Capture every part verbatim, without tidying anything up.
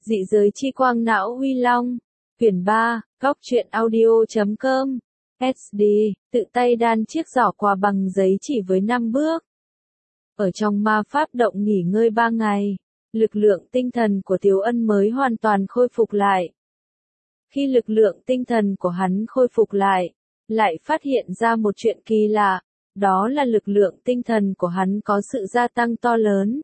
Dị giới chi quang não Huy Long. Quyển ba, góc truyện audio.com. ét đê, tự tay đan chiếc giỏ quà bằng giấy chỉ với năm bước. Ở trong ma pháp động nghỉ ngơi ba ngày, lực lượng tinh thần của Tiếu Ân mới hoàn toàn khôi phục lại. Khi lực lượng tinh thần của hắn khôi phục lại, lại phát hiện ra một chuyện kỳ lạ, đó là lực lượng tinh thần của hắn có sự gia tăng to lớn.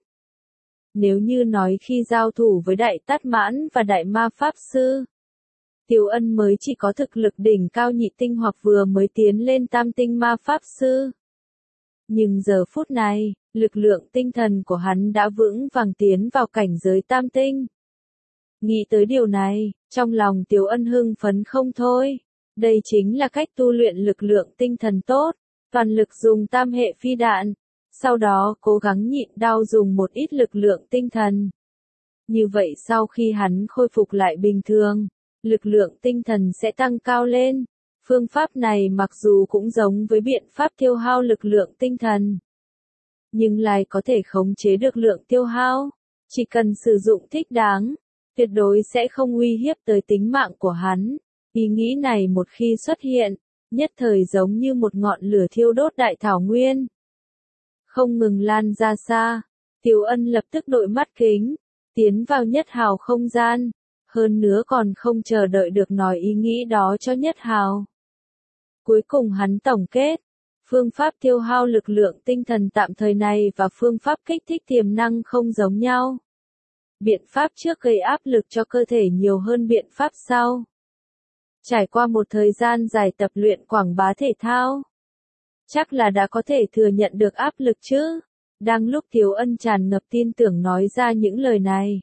Nếu như nói khi giao thủ với Đại Tát Mãn và Đại Ma Pháp Sư, Tiếu Ân mới chỉ có thực lực đỉnh cao nhị tinh hoặc vừa mới tiến lên tam tinh Ma Pháp Sư. Nhưng giờ phút này, lực lượng tinh thần của hắn đã vững vàng tiến vào cảnh giới tam tinh. Nghĩ tới điều này, trong lòng Tiếu Ân hưng phấn không thôi. Đây chính là cách tu luyện lực lượng tinh thần tốt, toàn lực dùng tam hệ phi đạn, sau đó cố gắng nhịn đau dùng một ít lực lượng tinh thần. Như vậy sau khi hắn khôi phục lại bình thường, lực lượng tinh thần sẽ tăng cao lên. Phương pháp này mặc dù cũng giống với biện pháp tiêu hao lực lượng tinh thần, nhưng lại có thể khống chế được lượng tiêu hao. Chỉ cần sử dụng thích đáng, tuyệt đối sẽ không uy hiếp tới tính mạng của hắn. Ý nghĩ này một khi xuất hiện, nhất thời giống như một ngọn lửa thiêu đốt đại thảo nguyên, không ngừng lan ra xa. Tiếu Ân lập tức đội mắt kính, tiến vào Nhất Hào không gian, hơn nữa còn không chờ đợi được nói ý nghĩ đó cho Nhất Hào. Cuối cùng hắn tổng kết, phương pháp tiêu hao lực lượng tinh thần tạm thời này và phương pháp kích thích tiềm năng không giống nhau. Biện pháp trước gây áp lực cho cơ thể nhiều hơn biện pháp sau. Trải qua một thời gian dài tập luyện quảng bá thể thao, chắc là đã có thể thừa nhận được áp lực chứ. Đang lúc Tiếu Ân tràn ngập tin tưởng nói ra những lời này,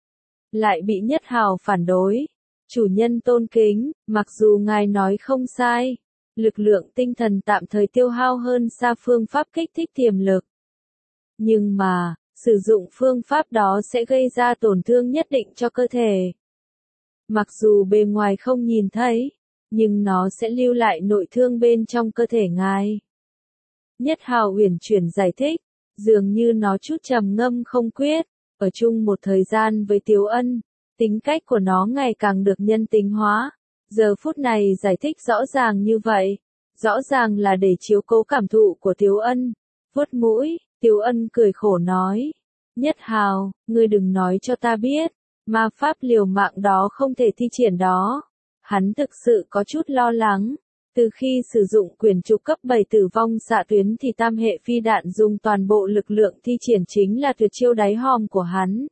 lại bị Nhất Hào phản đối. Chủ nhân tôn kính, mặc dù ngài nói không sai, lực lượng tinh thần tạm thời tiêu hao hơn xa phương pháp kích thích tiềm lực. Nhưng mà, sử dụng phương pháp đó sẽ gây ra tổn thương nhất định cho cơ thể. Mặc dù bề ngoài không nhìn thấy, nhưng nó sẽ lưu lại nội thương bên trong cơ thể ngài. Nhất Hào uyển chuyển giải thích, dường như nó chút trầm ngâm không quyết. Ở chung một thời gian với Tiếu Ân, tính cách của nó ngày càng được nhân tính hóa. Giờ phút này giải thích rõ ràng như vậy, rõ ràng là để chiếu cố cảm thụ của Tiếu Ân. Vuốt mũi, Tiếu Ân cười khổ nói, Nhất Hào, ngươi đừng nói cho ta biết, ma pháp liều mạng đó không thể thi triển đó. Hắn thực sự có chút lo lắng. Từ khi sử dụng quyền trục cấp bảy tử vong xạ tuyến thì tam hệ phi đạn dùng toàn bộ lực lượng thi triển chính là tuyệt chiêu đáy hòm của hắn.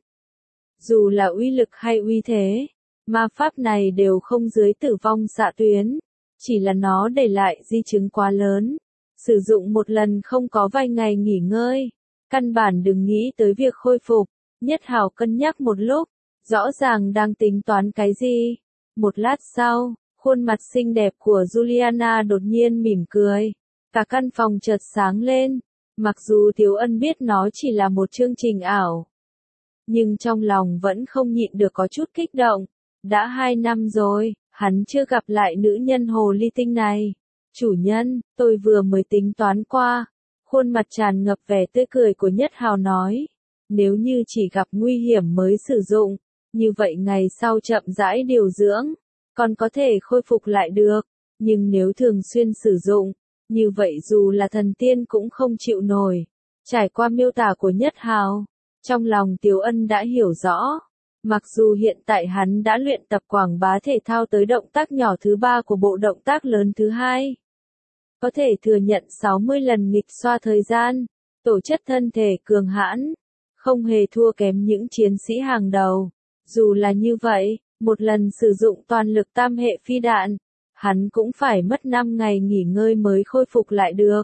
Dù là uy lực hay uy thế, ma pháp này đều không dưới tử vong xạ tuyến, chỉ là nó để lại di chứng quá lớn. Sử dụng một lần không có vài ngày nghỉ ngơi, căn bản đừng nghĩ tới việc khôi phục. Nhất Hào cân nhắc một lúc, rõ ràng đang tính toán cái gì. Một lát sau, khuôn mặt xinh đẹp của Juliana đột nhiên mỉm cười. Cả căn phòng chợt sáng lên. Mặc dù Tiếu Ân biết nó chỉ là một chương trình ảo, nhưng trong lòng vẫn không nhịn được có chút kích động. Đã hai năm rồi, hắn chưa gặp lại nữ nhân hồ ly tinh này. Chủ nhân, tôi vừa mới tính toán qua. Khuôn mặt tràn ngập vẻ tươi cười của Nhất Hào nói. Nếu như chỉ gặp nguy hiểm mới sử dụng, như vậy ngày sau chậm rãi điều dưỡng, còn có thể khôi phục lại được. Nhưng nếu thường xuyên sử dụng, như vậy dù là thần tiên cũng không chịu nổi. Trải qua miêu tả của Nhất Hào, trong lòng Tiếu Ân đã hiểu rõ. Mặc dù hiện tại hắn đã luyện tập quảng bá thể thao tới động tác nhỏ thứ ba của bộ động tác lớn thứ hai, có thể thừa nhận sáu mươi lần nghịch xoa thời gian, tổ chất thân thể cường hãn, không hề thua kém những chiến sĩ hàng đầu. Dù là như vậy, một lần sử dụng toàn lực tam hệ phi đạn, hắn cũng phải mất năm ngày nghỉ ngơi mới khôi phục lại được.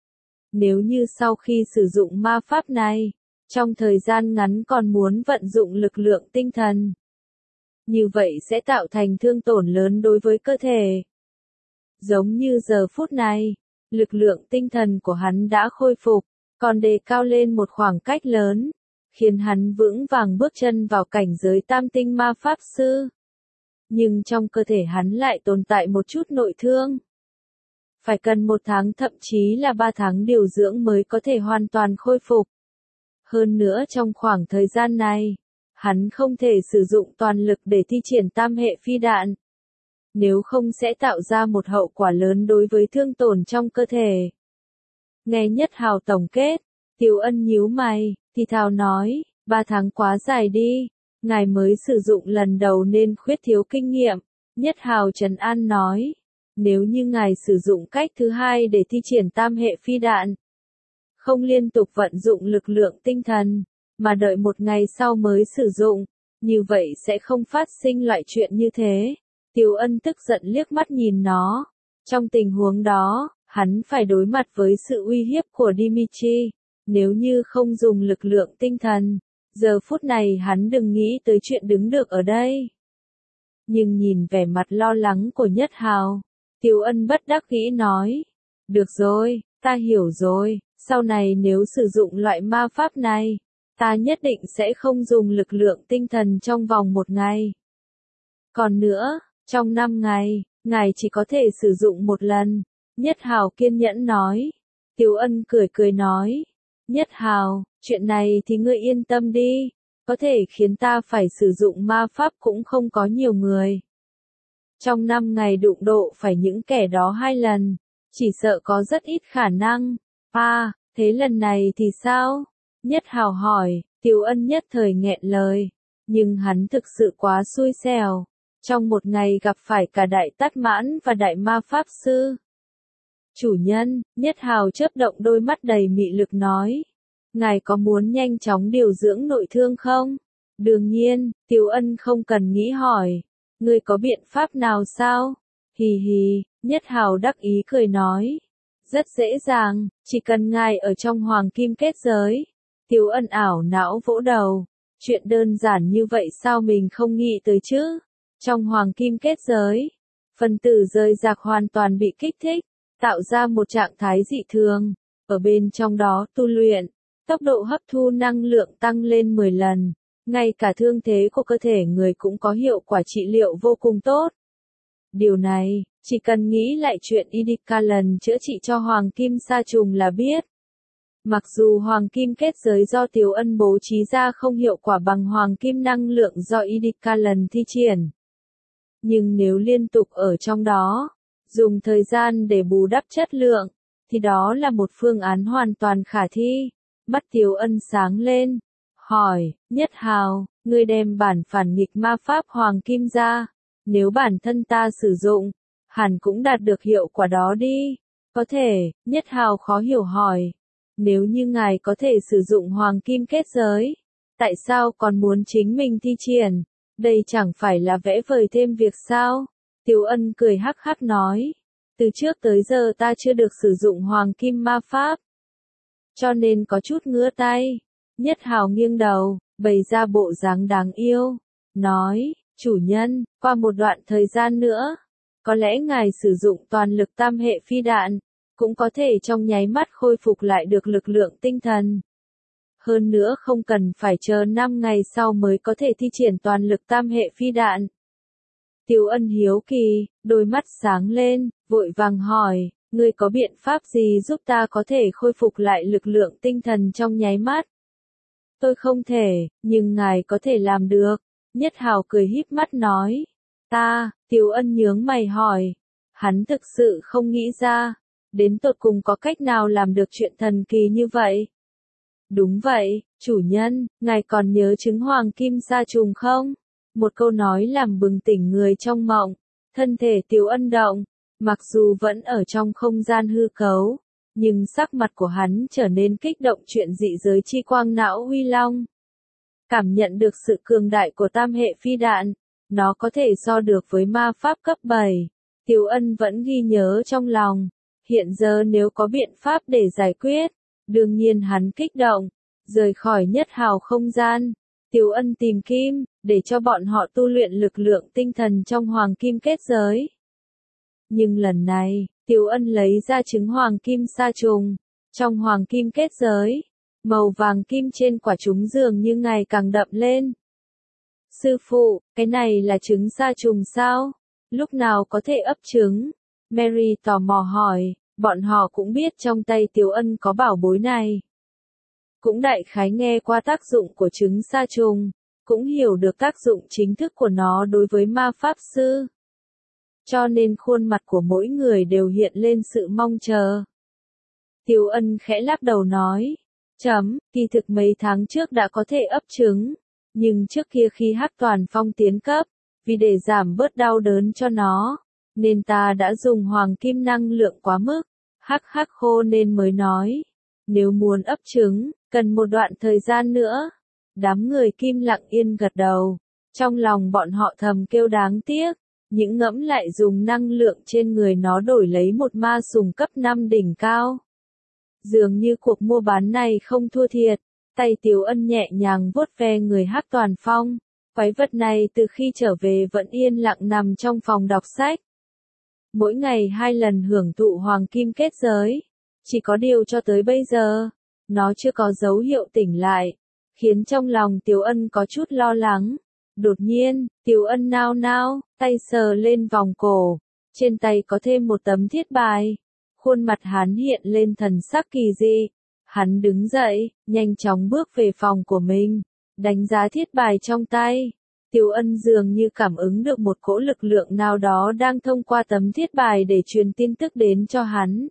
Nếu như sau khi sử dụng ma pháp này, trong thời gian ngắn còn muốn vận dụng lực lượng tinh thần, như vậy sẽ tạo thành thương tổn lớn đối với cơ thể. Giống như giờ phút này, lực lượng tinh thần của hắn đã khôi phục, còn đề cao lên một khoảng cách lớn, khiến hắn vững vàng bước chân vào cảnh giới tam tinh ma pháp sư. Nhưng trong cơ thể hắn lại tồn tại một chút nội thương. Phải cần một tháng thậm chí là ba tháng điều dưỡng mới có thể hoàn toàn khôi phục. Hơn nữa trong khoảng thời gian này, hắn không thể sử dụng toàn lực để thi triển tam hệ phi đạn. Nếu không sẽ tạo ra một hậu quả lớn đối với thương tổn trong cơ thể. Nghe Nhất Hào tổng kết, Tiểu Ân nhíu mày, thì thào nói, ba tháng quá dài đi, ngài mới sử dụng lần đầu nên khuyết thiếu kinh nghiệm. Nhất Hào trấn an nói, nếu như ngài sử dụng cách thứ hai để thi triển tam hệ phi đạn, không liên tục vận dụng lực lượng tinh thần, mà đợi một ngày sau mới sử dụng, như vậy sẽ không phát sinh loại chuyện như thế. Tiểu Ân tức giận liếc mắt nhìn nó. Trong tình huống đó, hắn phải đối mặt với sự uy hiếp của Dimitri. Nếu như không dùng lực lượng tinh thần, giờ phút này hắn đừng nghĩ tới chuyện đứng được ở đây. Nhưng nhìn vẻ mặt lo lắng của Nhất Hào, Tiểu Ân bất đắc dĩ nói, được rồi, ta hiểu rồi, sau này nếu sử dụng loại ma pháp này, ta nhất định sẽ không dùng lực lượng tinh thần trong vòng một ngày. Còn nữa, trong năm ngày, ngài chỉ có thể sử dụng một lần. Nhất Hào kiên nhẫn nói. Tiểu Ân cười cười nói. Nhất Hào, chuyện này thì ngươi yên tâm đi. Có thể khiến ta phải sử dụng ma pháp cũng không có nhiều người. Trong năm ngày đụng độ phải những kẻ đó hai lần, chỉ sợ có rất ít khả năng. À, thế lần này thì sao? Nhất Hào hỏi. Tiểu Ân nhất thời nghẹn lời. Nhưng hắn thực sự quá xui xẻo. Trong một ngày gặp phải cả đại tát mãn và đại ma pháp sư. Chủ nhân, Nhất Hào chớp động đôi mắt đầy mị lực nói. Ngài có muốn nhanh chóng điều dưỡng nội thương không? Đương nhiên, Tiểu Ân không cần nghĩ hỏi. Ngươi có biện pháp nào sao? Hì hì, Nhất Hào đắc ý cười nói. Rất dễ dàng, chỉ cần ngài ở trong hoàng kim kết giới. Tiểu Ân ảo não vỗ đầu. Chuyện đơn giản như vậy sao mình không nghĩ tới chứ? Trong hoàng kim kết giới, phân tử rời rạc hoàn toàn bị kích thích, tạo ra một trạng thái dị thường. Ở bên trong đó tu luyện, tốc độ hấp thu năng lượng tăng lên mười lần. Ngay cả thương thế của cơ thể người cũng có hiệu quả trị liệu vô cùng tốt. Điều này, chỉ cần nghĩ lại chuyện Idika lần chữa trị cho hoàng kim sa trùng là biết. Mặc dù hoàng kim kết giới do Tiểu Ân bố trí ra không hiệu quả bằng hoàng kim năng lượng do Idika lần thi triển. Nhưng nếu liên tục ở trong đó, dùng thời gian để bù đắp chất lượng, thì đó là một phương án hoàn toàn khả thi. Mắt Tiểu Ân sáng lên, hỏi, Nhất Hào, ngươi đem bản phản nghịch ma pháp hoàng kim ra, nếu bản thân ta sử dụng, hẳn cũng đạt được hiệu quả đó đi. Có thể, Nhất Hào khó hiểu hỏi, nếu như ngài có thể sử dụng hoàng kim kết giới, tại sao còn muốn chính mình thi triển? Đây chẳng phải là vẽ vời thêm việc sao? Tiểu Ân cười hắc hắc nói. Từ trước tới giờ ta chưa được sử dụng hoàng kim ma pháp, cho nên có chút ngứa tay. Nhất Hào nghiêng đầu, bày ra bộ dáng đáng yêu. Nói, chủ nhân, qua một đoạn thời gian nữa, có lẽ ngài sử dụng toàn lực tam hệ phi đạn, cũng có thể trong nháy mắt khôi phục lại được lực lượng tinh thần. Hơn nữa không cần phải chờ năm ngày sau mới có thể thi triển toàn lực tam hệ phi đạn. Tiểu Ân hiếu kỳ, đôi mắt sáng lên, vội vàng hỏi, ngươi có biện pháp gì giúp ta có thể khôi phục lại lực lượng tinh thần trong nháy mắt? Tôi không thể, nhưng ngài có thể làm được. Nhất Hào cười híp mắt nói. Ta, Tiểu Ân nhướng mày hỏi. Hắn thực sự không nghĩ ra, đến tột cùng có cách nào làm được chuyện thần kỳ như vậy? Đúng vậy, chủ nhân, ngài còn nhớ trứng hoàng kim sa trùng không? Một câu nói làm bừng tỉnh người trong mộng. Thân thể Tiểu Ân động, mặc dù vẫn ở trong không gian hư cấu, nhưng sắc mặt của hắn trở nên kích động chuyện dị giới chi quang não huy long. Cảm nhận được sự cường đại của tam hệ phi đạn, nó có thể so được với ma pháp cấp bảy. Tiểu Ân vẫn ghi nhớ trong lòng. Hiện giờ nếu có biện pháp để giải quyết, đương nhiên hắn kích động, rời khỏi Nhất Hào không gian. Tiểu Ân tìm Kim, để cho bọn họ tu luyện lực lượng tinh thần trong hoàng kim kết giới. Nhưng lần này, Tiểu Ân lấy ra trứng hoàng kim sa trùng. Trong hoàng kim kết giới, màu vàng kim trên quả trứng dường như ngày càng đậm lên. Sư phụ, cái này là trứng sa trùng sao? Lúc nào có thể ấp trứng? Mary tò mò hỏi, bọn họ cũng biết trong tay Tiểu Ân có bảo bối này. Cũng đại khái nghe qua tác dụng của trứng sa trùng, cũng hiểu được tác dụng chính thức của nó đối với ma pháp sư. Cho nên khuôn mặt của mỗi người đều hiện lên sự mong chờ. Tiêu Ân khẽ lắc đầu nói, chấm, kỳ thực mấy tháng trước đã có thể ấp trứng, nhưng trước kia khi Hắc Toàn Phong tiến cấp, vì để giảm bớt đau đớn cho nó, nên ta đã dùng hoàng kim năng lượng quá mức, hắc hắc khô nên mới nói, nếu muốn ấp trứng, cần một đoạn thời gian nữa. Đám người Kim lặng yên gật đầu, trong lòng bọn họ thầm kêu đáng tiếc, những ngẫm lại dùng năng lượng trên người nó đổi lấy một ma sùng cấp năm đỉnh cao. Dường như cuộc mua bán này không thua thiệt, tay Tiếu Ân nhẹ nhàng vuốt ve người Hắc Toàn Phong, quái vật này từ khi trở về vẫn yên lặng nằm trong phòng đọc sách. Mỗi ngày hai lần hưởng thụ hoàng kim kết giới, chỉ có điều cho tới bây giờ, nó chưa có dấu hiệu tỉnh lại, khiến trong lòng Tiếu Ân có chút lo lắng. Đột nhiên, Tiếu Ân nao nao, tay sờ lên vòng cổ, trên tay có thêm một tấm thiết bài. Khuôn mặt hắn hiện lên thần sắc kỳ dị. Hắn đứng dậy, nhanh chóng bước về phòng của mình, đánh giá thiết bài trong tay. Tiếu Ân dường như cảm ứng được một cỗ lực lượng nào đó đang thông qua tấm thiết bài để truyền tin tức đến cho hắn.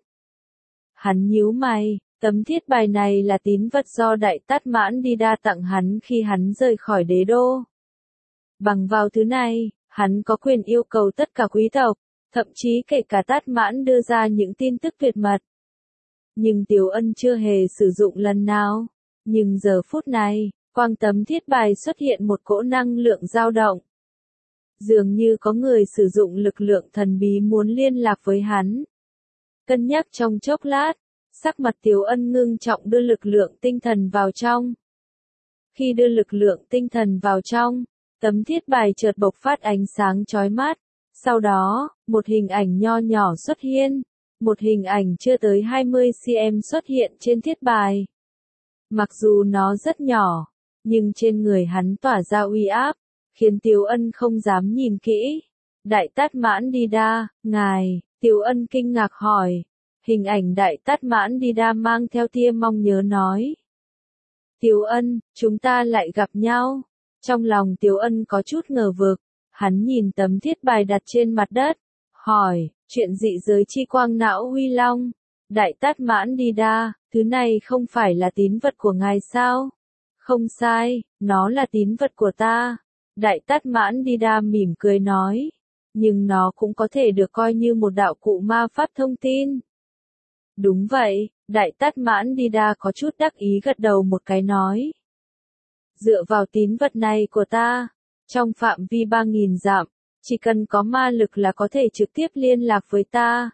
Hắn nhíu mày, tấm thiết bài này là tín vật do Đại Tát Mãn Đi Đa tặng hắn khi hắn rời khỏi đế đô. Bằng vào thứ này, hắn có quyền yêu cầu tất cả quý tộc, thậm chí kể cả Tát Mãn đưa ra những tin tức tuyệt mật. Nhưng Tiếu Ân chưa hề sử dụng lần nào. Nhưng giờ phút này, quang tấm thiết bài xuất hiện một cỗ năng lượng dao động. Dường như có người sử dụng lực lượng thần bí muốn liên lạc với hắn. Cân nhắc trong chốc lát, sắc mặt Tiếu Ân ngưng trọng đưa lực lượng tinh thần vào trong. Khi đưa lực lượng tinh thần vào trong, tấm thiết bài chợt bộc phát ánh sáng chói mắt. Sau đó, một hình ảnh nho nhỏ xuất hiện. Một hình ảnh chưa tới hai mươi xăng-ti-mét xuất hiện trên thiết bài. Mặc dù nó rất nhỏ, nhưng trên người hắn tỏa ra uy áp, khiến Tiếu Ân không dám nhìn kỹ. Đại Tát Mãn Đi Đa, ngài, Tiếu Ân kinh ngạc hỏi. Hình ảnh Đại Tát Mãn Đi Đa mang theo tia mong nhớ nói. Tiếu Ân, chúng ta lại gặp nhau. Trong lòng Tiếu Ân có chút ngờ vực, hắn nhìn tấm thiết bài đặt trên mặt đất, hỏi, chuyện dị giới chi quang não huy long. Đại Tát Mãn Đi Đa, thứ này không phải là tín vật của ngài sao? Không sai, nó là tín vật của ta. Đại Tát Mãn Đi Đa mỉm cười nói, nhưng nó cũng có thể được coi như một đạo cụ ma pháp thông tin. Đúng vậy, Đại Tát Mãn Đi Đa có chút đắc ý gật đầu một cái nói. Dựa vào tín vật này của ta, trong phạm vi ba nghìn dặm, chỉ cần có ma lực là có thể trực tiếp liên lạc với ta.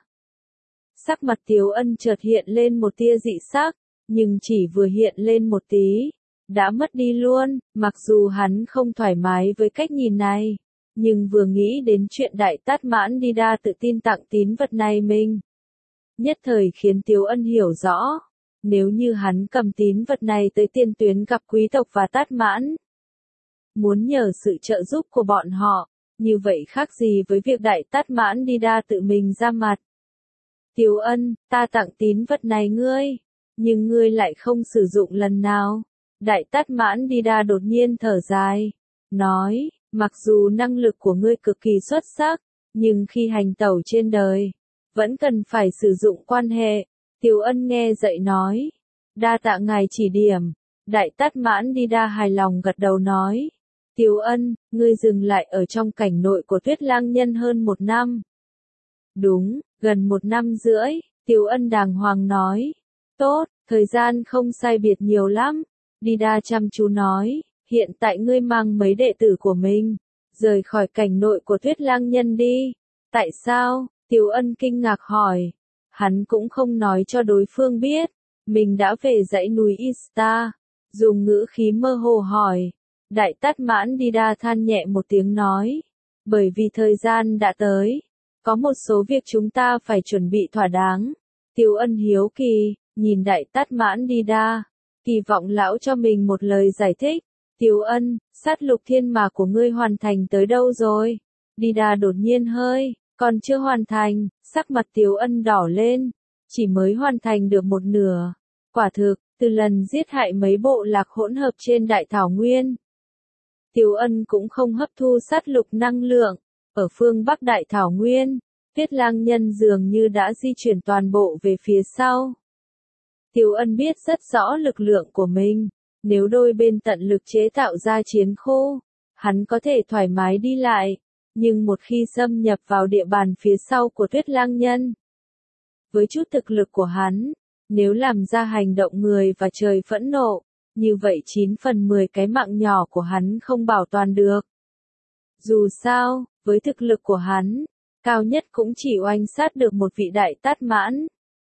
Sắc mặt Tiếu Ân chợt hiện lên một tia dị sắc, nhưng chỉ vừa hiện lên một tí, đã mất đi luôn. Mặc dù hắn không thoải mái với cách nhìn này, nhưng vừa nghĩ đến chuyện Đại Tát Mãn Đi Đa tự tin tặng tín vật này mình, nhất thời khiến Tiếu Ân hiểu rõ, nếu như hắn cầm tín vật này tới tiền tuyến gặp quý tộc và Tát Mãn, muốn nhờ sự trợ giúp của bọn họ, như vậy khác gì với việc Đại Tát Mãn Đi Đa tự mình ra mặt. Tiếu Ân, ta tặng tín vật này ngươi, nhưng ngươi lại không sử dụng lần nào. Đại Tát Mãn Đi Đa đột nhiên thở dài, nói, mặc dù năng lực của ngươi cực kỳ xuất sắc, nhưng khi hành tẩu trên đời, vẫn cần phải sử dụng quan hệ. Tiếu Ân nghe dậy nói, đa tạ ngài chỉ điểm. Đại Tát Mãn Đi Đa hài lòng gật đầu nói, Tiếu Ân, ngươi dừng lại ở trong cảnh nội của Tuyết Lang Nhân hơn một năm. Đúng, gần một năm rưỡi, Tiếu Ân đàng hoàng nói. Tốt, thời gian không sai biệt nhiều lắm. Đi Đa chăm chú nói, hiện tại ngươi mang mấy đệ tử của mình, rời khỏi cảnh nội của Tuyết Lang Nhân đi. Tại sao? Tiếu Ân kinh ngạc hỏi. Hắn cũng không nói cho đối phương biết, mình đã về dãy núi Ista, dùng ngữ khí mơ hồ hỏi. Đại Tát Mãn Đi Đa than nhẹ một tiếng nói, bởi vì thời gian đã tới, có một số việc chúng ta phải chuẩn bị thỏa đáng. Tiếu Ân hiếu kỳ, nhìn Đại Tát Mãn Đi Đa, kỳ vọng lão cho mình một lời giải thích. Tiếu Ân, sát lục thiên mà của ngươi hoàn thành tới đâu rồi? Đi Đa đột nhiên hơi, còn chưa hoàn thành, sắc mặt Tiếu Ân đỏ lên, chỉ mới hoàn thành được một nửa. Quả thực, từ lần giết hại mấy bộ lạc hỗn hợp trên Đại Thảo Nguyên, Tiếu Ân cũng không hấp thu sát lục năng lượng. Ở phương Bắc Đại Thảo Nguyên, Tuyết Lang Nhân dường như đã di chuyển toàn bộ về phía sau. Tiếu Ân biết rất rõ lực lượng của mình. Nếu đôi bên tận lực chế tạo ra chiến khô, hắn có thể thoải mái đi lại. Nhưng một khi xâm nhập vào địa bàn phía sau của Tuyết Lang Nhân, với chút thực lực của hắn, nếu làm ra hành động người và trời phẫn nộ, như vậy chín phần mười cái mạng nhỏ của hắn không bảo toàn được. Dù sao, với thực lực của hắn, cao nhất cũng chỉ oanh sát được một vị đại tát mãn.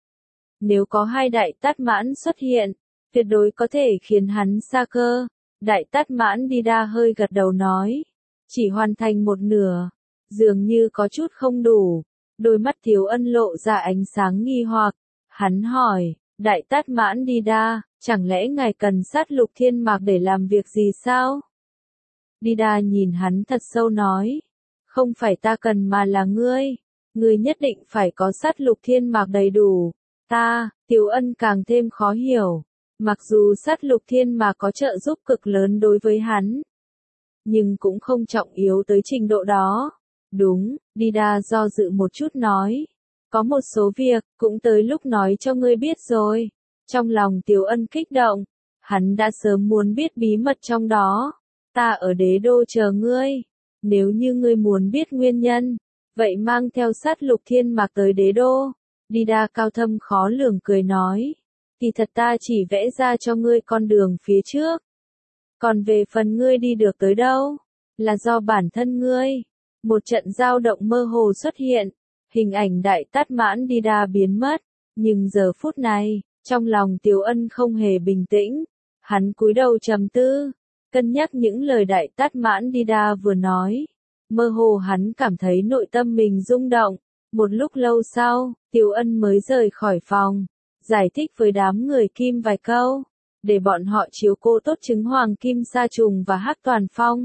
Nếu có hai đại tát mãn xuất hiện, tuyệt đối có thể khiến hắn sa cơ. Đại tát mãn đi đa hơi gật đầu nói, chỉ hoàn thành một nửa, dường như có chút không đủ. Đôi mắt Tiếu Ân lộ ra ánh sáng nghi hoặc, hắn hỏi, đại tát mãn đi đa, chẳng lẽ ngài cần sát lục thiên mạc để làm việc gì sao? Đi đa nhìn hắn thật sâu nói, không phải ta cần mà là ngươi, ngươi nhất định phải có sát lục thiên mạc đầy đủ. Ta, Tiếu Ân càng thêm khó hiểu, mặc dù sát lục thiên mạc có trợ giúp cực lớn đối với hắn, nhưng cũng không trọng yếu tới trình độ đó. Đúng, đi đa do dự một chút nói, có một số việc, cũng tới lúc nói cho ngươi biết rồi. Trong lòng Tiếu Ân kích động, hắn đã sớm muốn biết bí mật trong đó. Ta ở đế đô chờ ngươi, nếu như ngươi muốn biết nguyên nhân, vậy mang theo sát lục thiên mạc tới đế đô. Đi đa cao thâm khó lường cười nói, thì thật ta chỉ vẽ ra cho ngươi con đường phía trước. Còn về phần ngươi đi được tới đâu, là do bản thân ngươi. Một trận dao động mơ hồ xuất hiện, hình ảnh đại tát mãn đi đa biến mất, nhưng giờ phút này, trong lòng Tiếu Ân không hề bình tĩnh, hắn cúi đầu trầm tư, cân nhắc những lời đại tát mãn đi đa vừa nói, mơ hồ hắn cảm thấy nội tâm mình rung động. Một lúc lâu sau, Tiếu Ân mới rời khỏi phòng, giải thích với đám người Kim vài câu, để bọn họ chiếu cố tốt trứng hoàng kim sa trùng và hắc toàn phong.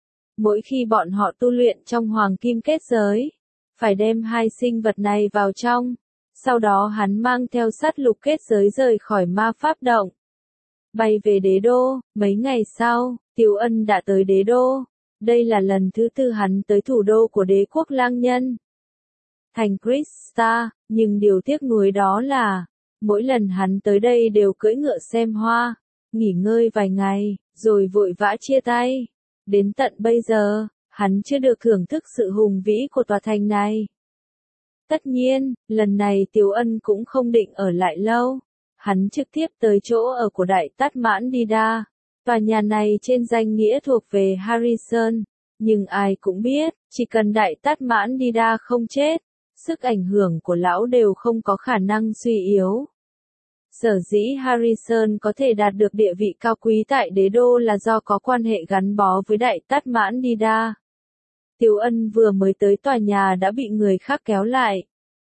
Mỗi khi bọn họ tu luyện trong hoàng kim kết giới, phải đem hai sinh vật này vào trong, sau đó hắn mang theo sát lục kết giới rời khỏi ma pháp động. Bay về đế đô, mấy ngày sau, Tiếu Ân đã tới đế đô, đây là lần thứ tư hắn tới thủ đô của đế quốc lang nhân. Thành Krista, nhưng điều tiếc nuối đó là, mỗi lần hắn tới đây đều cưỡi ngựa xem hoa, nghỉ ngơi vài ngày, rồi vội vã chia tay. Đến tận bây giờ, hắn chưa được thưởng thức sự hùng vĩ của tòa thành này. Tất nhiên, lần này Tiếu Ân cũng không định ở lại lâu. Hắn trực tiếp tới chỗ ở của đại tát mãn đi đa. Tòa nhà này trên danh nghĩa thuộc về Harrison, nhưng ai cũng biết, chỉ cần đại tát mãn đi đa không chết, sức ảnh hưởng của lão đều không có khả năng suy yếu. Sở dĩ Harrison có thể đạt được địa vị cao quý tại đế đô là do có quan hệ gắn bó với đại tát mãn đi đa. Tiếu Ân vừa mới tới tòa nhà đã bị người khác kéo lại.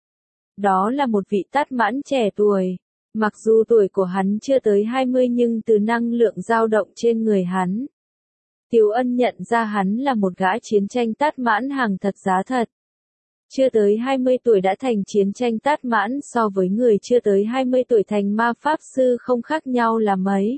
Đó là một vị tát mãn trẻ tuổi. Mặc dù tuổi của hắn chưa tới hai mươi nhưng từ năng lượng dao động trên người hắn, Tiếu Ân nhận ra hắn là một gã chiến tranh tát mãn hàng thật giá thật. Chưa tới hai mươi tuổi đã thành chiến tranh tát mãn so với người chưa tới hai mươi tuổi thành ma pháp sư không khác nhau là mấy.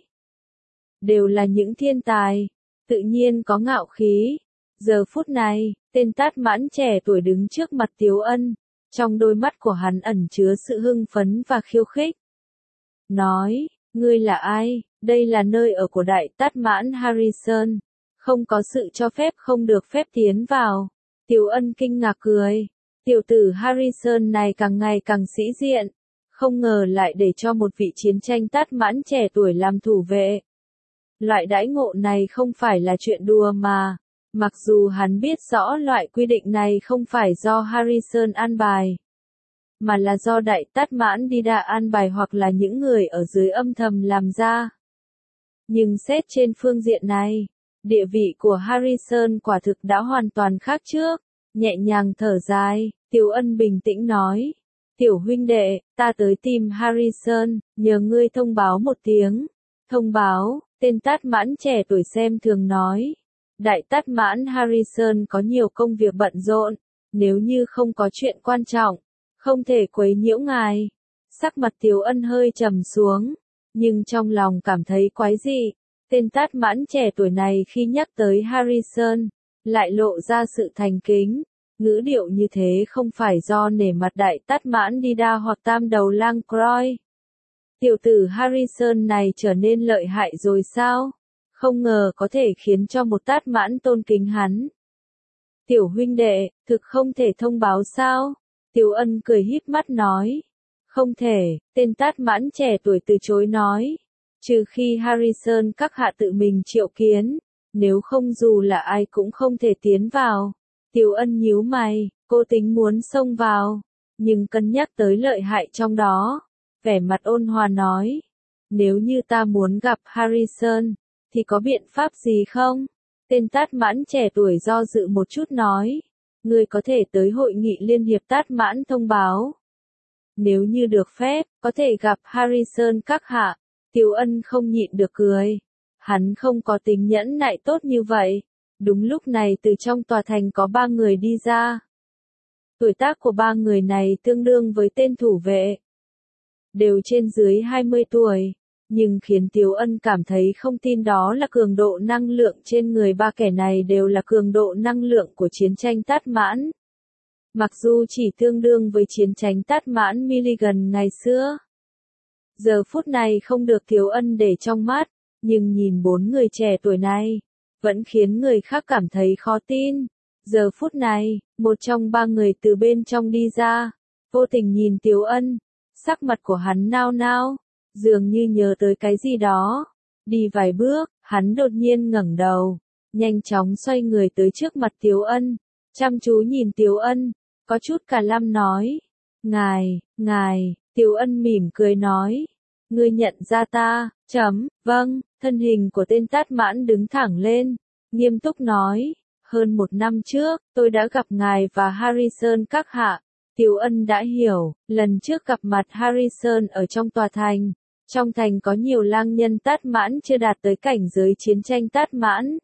Đều là những thiên tài, tự nhiên có ngạo khí. Giờ phút này, tên tát mãn trẻ tuổi đứng trước mặt Tiếu Ân, trong đôi mắt của hắn ẩn chứa sự hưng phấn và khiêu khích. Nói, ngươi là ai? Đây là nơi ở của đại tát mãn Harrison, không có sự cho phép không được phép tiến vào. Tiếu Ân kinh ngạc cười. Tiểu tử Harrison này càng ngày càng sĩ diện, không ngờ lại để cho một vị chiến tranh tát mãn trẻ tuổi làm thủ vệ. Loại đãi ngộ này không phải là chuyện đùa mà, mặc dù hắn biết rõ loại quy định này không phải do Harrison an bài, mà là do đại tát mãn đi đa an bài hoặc là những người ở dưới âm thầm làm ra. Nhưng xét trên phương diện này, địa vị của Harrison quả thực đã hoàn toàn khác trước. Nhẹ nhàng thở dài, Tiếu Ân bình tĩnh nói, tiểu huynh đệ, ta tới tìm Harrison, nhờ ngươi thông báo một tiếng. Thông báo, tên tát mãn trẻ tuổi xem thường nói. Đại tát mãn Harrison có nhiều công việc bận rộn, nếu như không có chuyện quan trọng, không thể quấy nhiễu ngài. Sắc mặt Tiếu Ân hơi trầm xuống, nhưng trong lòng cảm thấy quái dị. Tên tát mãn trẻ tuổi này khi nhắc tới Harrison, lại lộ ra sự thành kính. Ngữ điệu như thế không phải do nể mặt đại tát mãn đi đa hoặc tam đầu lang Croix. Tiểu tử Harrison này trở nên lợi hại rồi sao? Không ngờ có thể khiến cho một tát mãn tôn kính hắn. Tiểu huynh đệ, thực không thể thông báo sao? Tiểu Ân cười híp mắt nói. Không thể, tên tát mãn trẻ tuổi từ chối nói. Trừ khi Harrison các hạ tự mình triệu kiến, nếu không dù là ai cũng không thể tiến vào. Tiểu Ân nhíu mày, cô tính muốn xông vào, nhưng cân nhắc tới lợi hại trong đó. Vẻ mặt ôn hòa nói, nếu như ta muốn gặp Harrison, thì có biện pháp gì không? Tên tát mãn trẻ tuổi do dự một chút nói, ngươi có thể tới hội nghị liên hiệp tát mãn thông báo. Nếu như được phép, có thể gặp Harrison các hạ. Tiểu Ân không nhịn được cười. Hắn không có tính nhẫn nại tốt như vậy. Đúng lúc này từ trong tòa thành có ba người đi ra. Tuổi tác của ba người này tương đương với tên thủ vệ. Đều trên dưới hai mươi tuổi. Nhưng khiến Tiểu Ân cảm thấy không tin đó là cường độ năng lượng trên người ba kẻ này đều là cường độ năng lượng của chiến tranh tát mãn. Mặc dù chỉ tương đương với chiến tranh tát mãn Milligan ngày xưa. Giờ phút này không được Tiểu Ân để trong mắt, nhưng nhìn bốn người trẻ tuổi này, vẫn khiến người khác cảm thấy khó tin. Giờ phút này, một trong ba người từ bên trong đi ra, vô tình nhìn Tiểu Ân, sắc mặt của hắn nao nao, dường như nhớ tới cái gì đó. Đi vài bước, hắn đột nhiên ngẩng đầu, nhanh chóng xoay người tới trước mặt Tiểu Ân, chăm chú nhìn Tiểu Ân, có chút cả lăm nói, ngài, ngài. Tiểu Ân mỉm cười nói, ngươi nhận ra ta, chấm, vâng, thân hình của tên tát mãn đứng thẳng lên, nghiêm túc nói, hơn một năm trước, tôi đã gặp ngài và Harrison các hạ. Tiểu Ân đã hiểu, lần trước gặp mặt Harrison ở trong tòa thành, trong thành có nhiều lang nhân tát mãn chưa đạt tới cảnh giới chiến tranh tát mãn.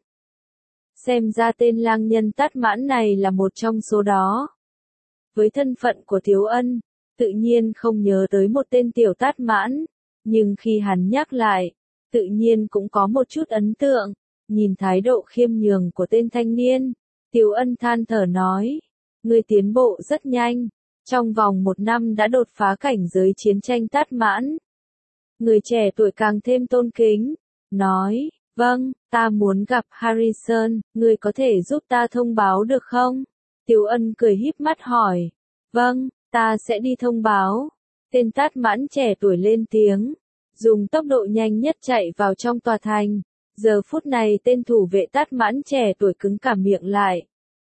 Xem ra tên lang nhân tát mãn này là một trong số đó. Với thân phận của Tiểu Ân, tự nhiên không nhớ tới một tên tiểu tát mãn, nhưng khi hắn nhắc lại, tự nhiên cũng có một chút ấn tượng, nhìn thái độ khiêm nhường của tên thanh niên, Tiểu Ân than thở nói, ngươi tiến bộ rất nhanh, trong vòng một năm đã đột phá cảnh giới chiến tranh tát mãn. Người trẻ tuổi càng thêm tôn kính, nói, vâng, ta muốn gặp Harrison, ngươi có thể giúp ta thông báo được không? Tiểu Ân cười híp mắt hỏi, vâng, ta sẽ đi thông báo. Tên tát mãn trẻ tuổi lên tiếng, dùng tốc độ nhanh nhất chạy vào trong tòa thành. Giờ phút này tên thủ vệ tát mãn trẻ tuổi cứng cả miệng lại.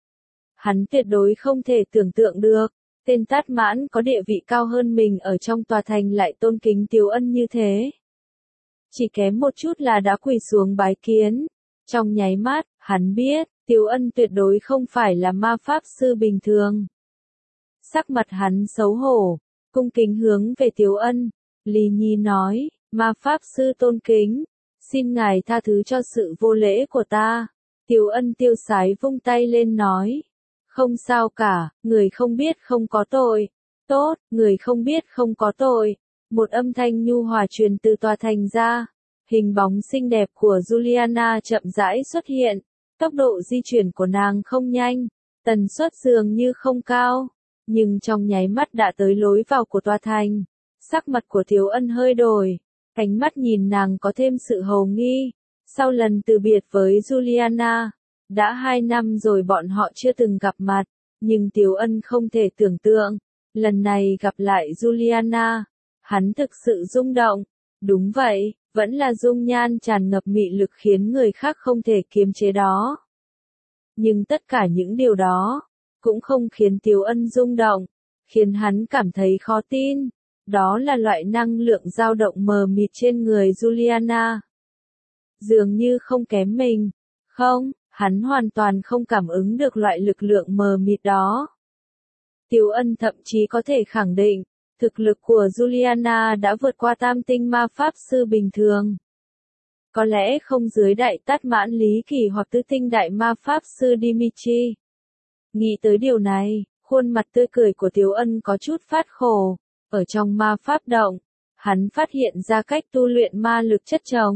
Hắn tuyệt đối không thể tưởng tượng được, tên tát mãn có địa vị cao hơn mình ở trong tòa thành lại tôn kính Tiểu Ân như thế. Chỉ kém một chút là đã quỳ xuống bái kiến. Trong nháy mắt, hắn biết, Tiểu Ân tuyệt đối không phải là ma pháp sư bình thường. Sắc mặt hắn xấu hổ, cung kính hướng về Tiểu Ân. Lý Nhi nói, ma pháp sư tôn kính, xin ngài tha thứ cho sự vô lễ của ta. Tiểu Ân tiêu sái vung tay lên nói, không sao cả, người không biết không có tội. Tốt, người không biết không có tội. Một âm thanh nhu hòa truyền từ tòa thành ra. Hình bóng xinh đẹp của Juliana chậm rãi xuất hiện. Tốc độ di chuyển của nàng không nhanh, tần suất dường như không cao, nhưng trong nháy mắt đã tới lối vào của tòa thành. Sắc mặt của Tiểu Ân hơi đổi, ánh mắt nhìn nàng có thêm sự hầu nghi. Sau lần từ biệt với Juliana, đã hai năm rồi bọn họ chưa từng gặp mặt, nhưng Tiểu Ân không thể tưởng tượng, lần này gặp lại Juliana, hắn thực sự rung động. Đúng vậy, vẫn là dung nhan tràn ngập mị lực khiến người khác không thể kiềm chế đó. Nhưng tất cả những điều đó, cũng không khiến Tiểu Ân rung động, khiến hắn cảm thấy khó tin. Đó là loại năng lượng dao động mờ mịt trên người Juliana. Dường như không kém mình. Không, hắn hoàn toàn không cảm ứng được loại lực lượng mờ mịt đó. Tiểu Ân thậm chí có thể khẳng định, thực lực của Juliana đã vượt qua tam tinh ma pháp sư bình thường. Có lẽ không dưới đại tát mãn Lý Kỳ hoặc tứ tinh đại ma pháp sư Dimitri. Nghĩ tới điều này, khuôn mặt tươi cười của Tiểu Ân có chút phát khổ. Ở trong ma pháp động, hắn phát hiện ra cách tu luyện ma lực chất chồng.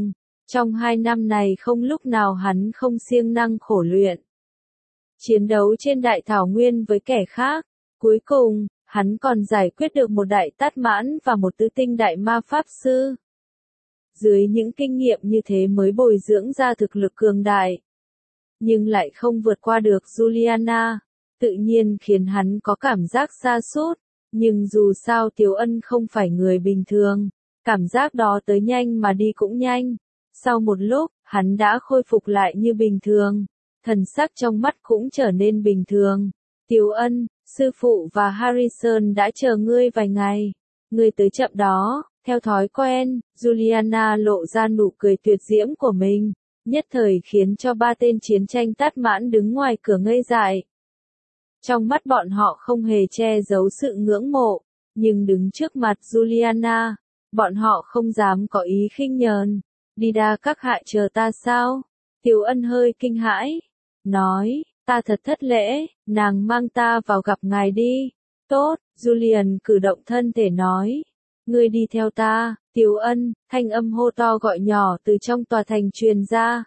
Trong hai năm này không lúc nào hắn không siêng năng khổ luyện. Chiến đấu trên đại thảo nguyên với kẻ khác. Cuối cùng, hắn còn giải quyết được một đại tát mãn và một tứ tinh đại ma pháp sư. Dưới những kinh nghiệm như thế mới bồi dưỡng ra thực lực cường đại. Nhưng lại không vượt qua được Juliana, tự nhiên khiến hắn có cảm giác sa sút. Nhưng dù sao Tiếu Ân không phải người bình thường, cảm giác đó tới nhanh mà đi cũng nhanh. Sau một lúc, hắn đã khôi phục lại như bình thường, thần sắc trong mắt cũng trở nên bình thường. Tiếu Ân, sư phụ và Harrison đã chờ ngươi vài ngày, ngươi tới chậm đó. Theo thói quen, Juliana lộ ra nụ cười tuyệt diễm của mình, nhất thời khiến cho ba tên chiến tranh tát mãn đứng ngoài cửa ngây dại. Trong mắt bọn họ không hề che giấu sự ngưỡng mộ, nhưng đứng trước mặt Juliana, bọn họ không dám có ý khinh nhờn. Đi đa các hạ chờ ta sao? Tiếu Ân hơi kinh hãi, nói, ta thật thất lễ, nàng mang ta vào gặp ngài đi. Tốt, Julian cử động thân thể nói. Ngươi đi theo ta, Tiếu Ân, thanh âm hô to gọi nhỏ từ trong tòa thành truyền ra.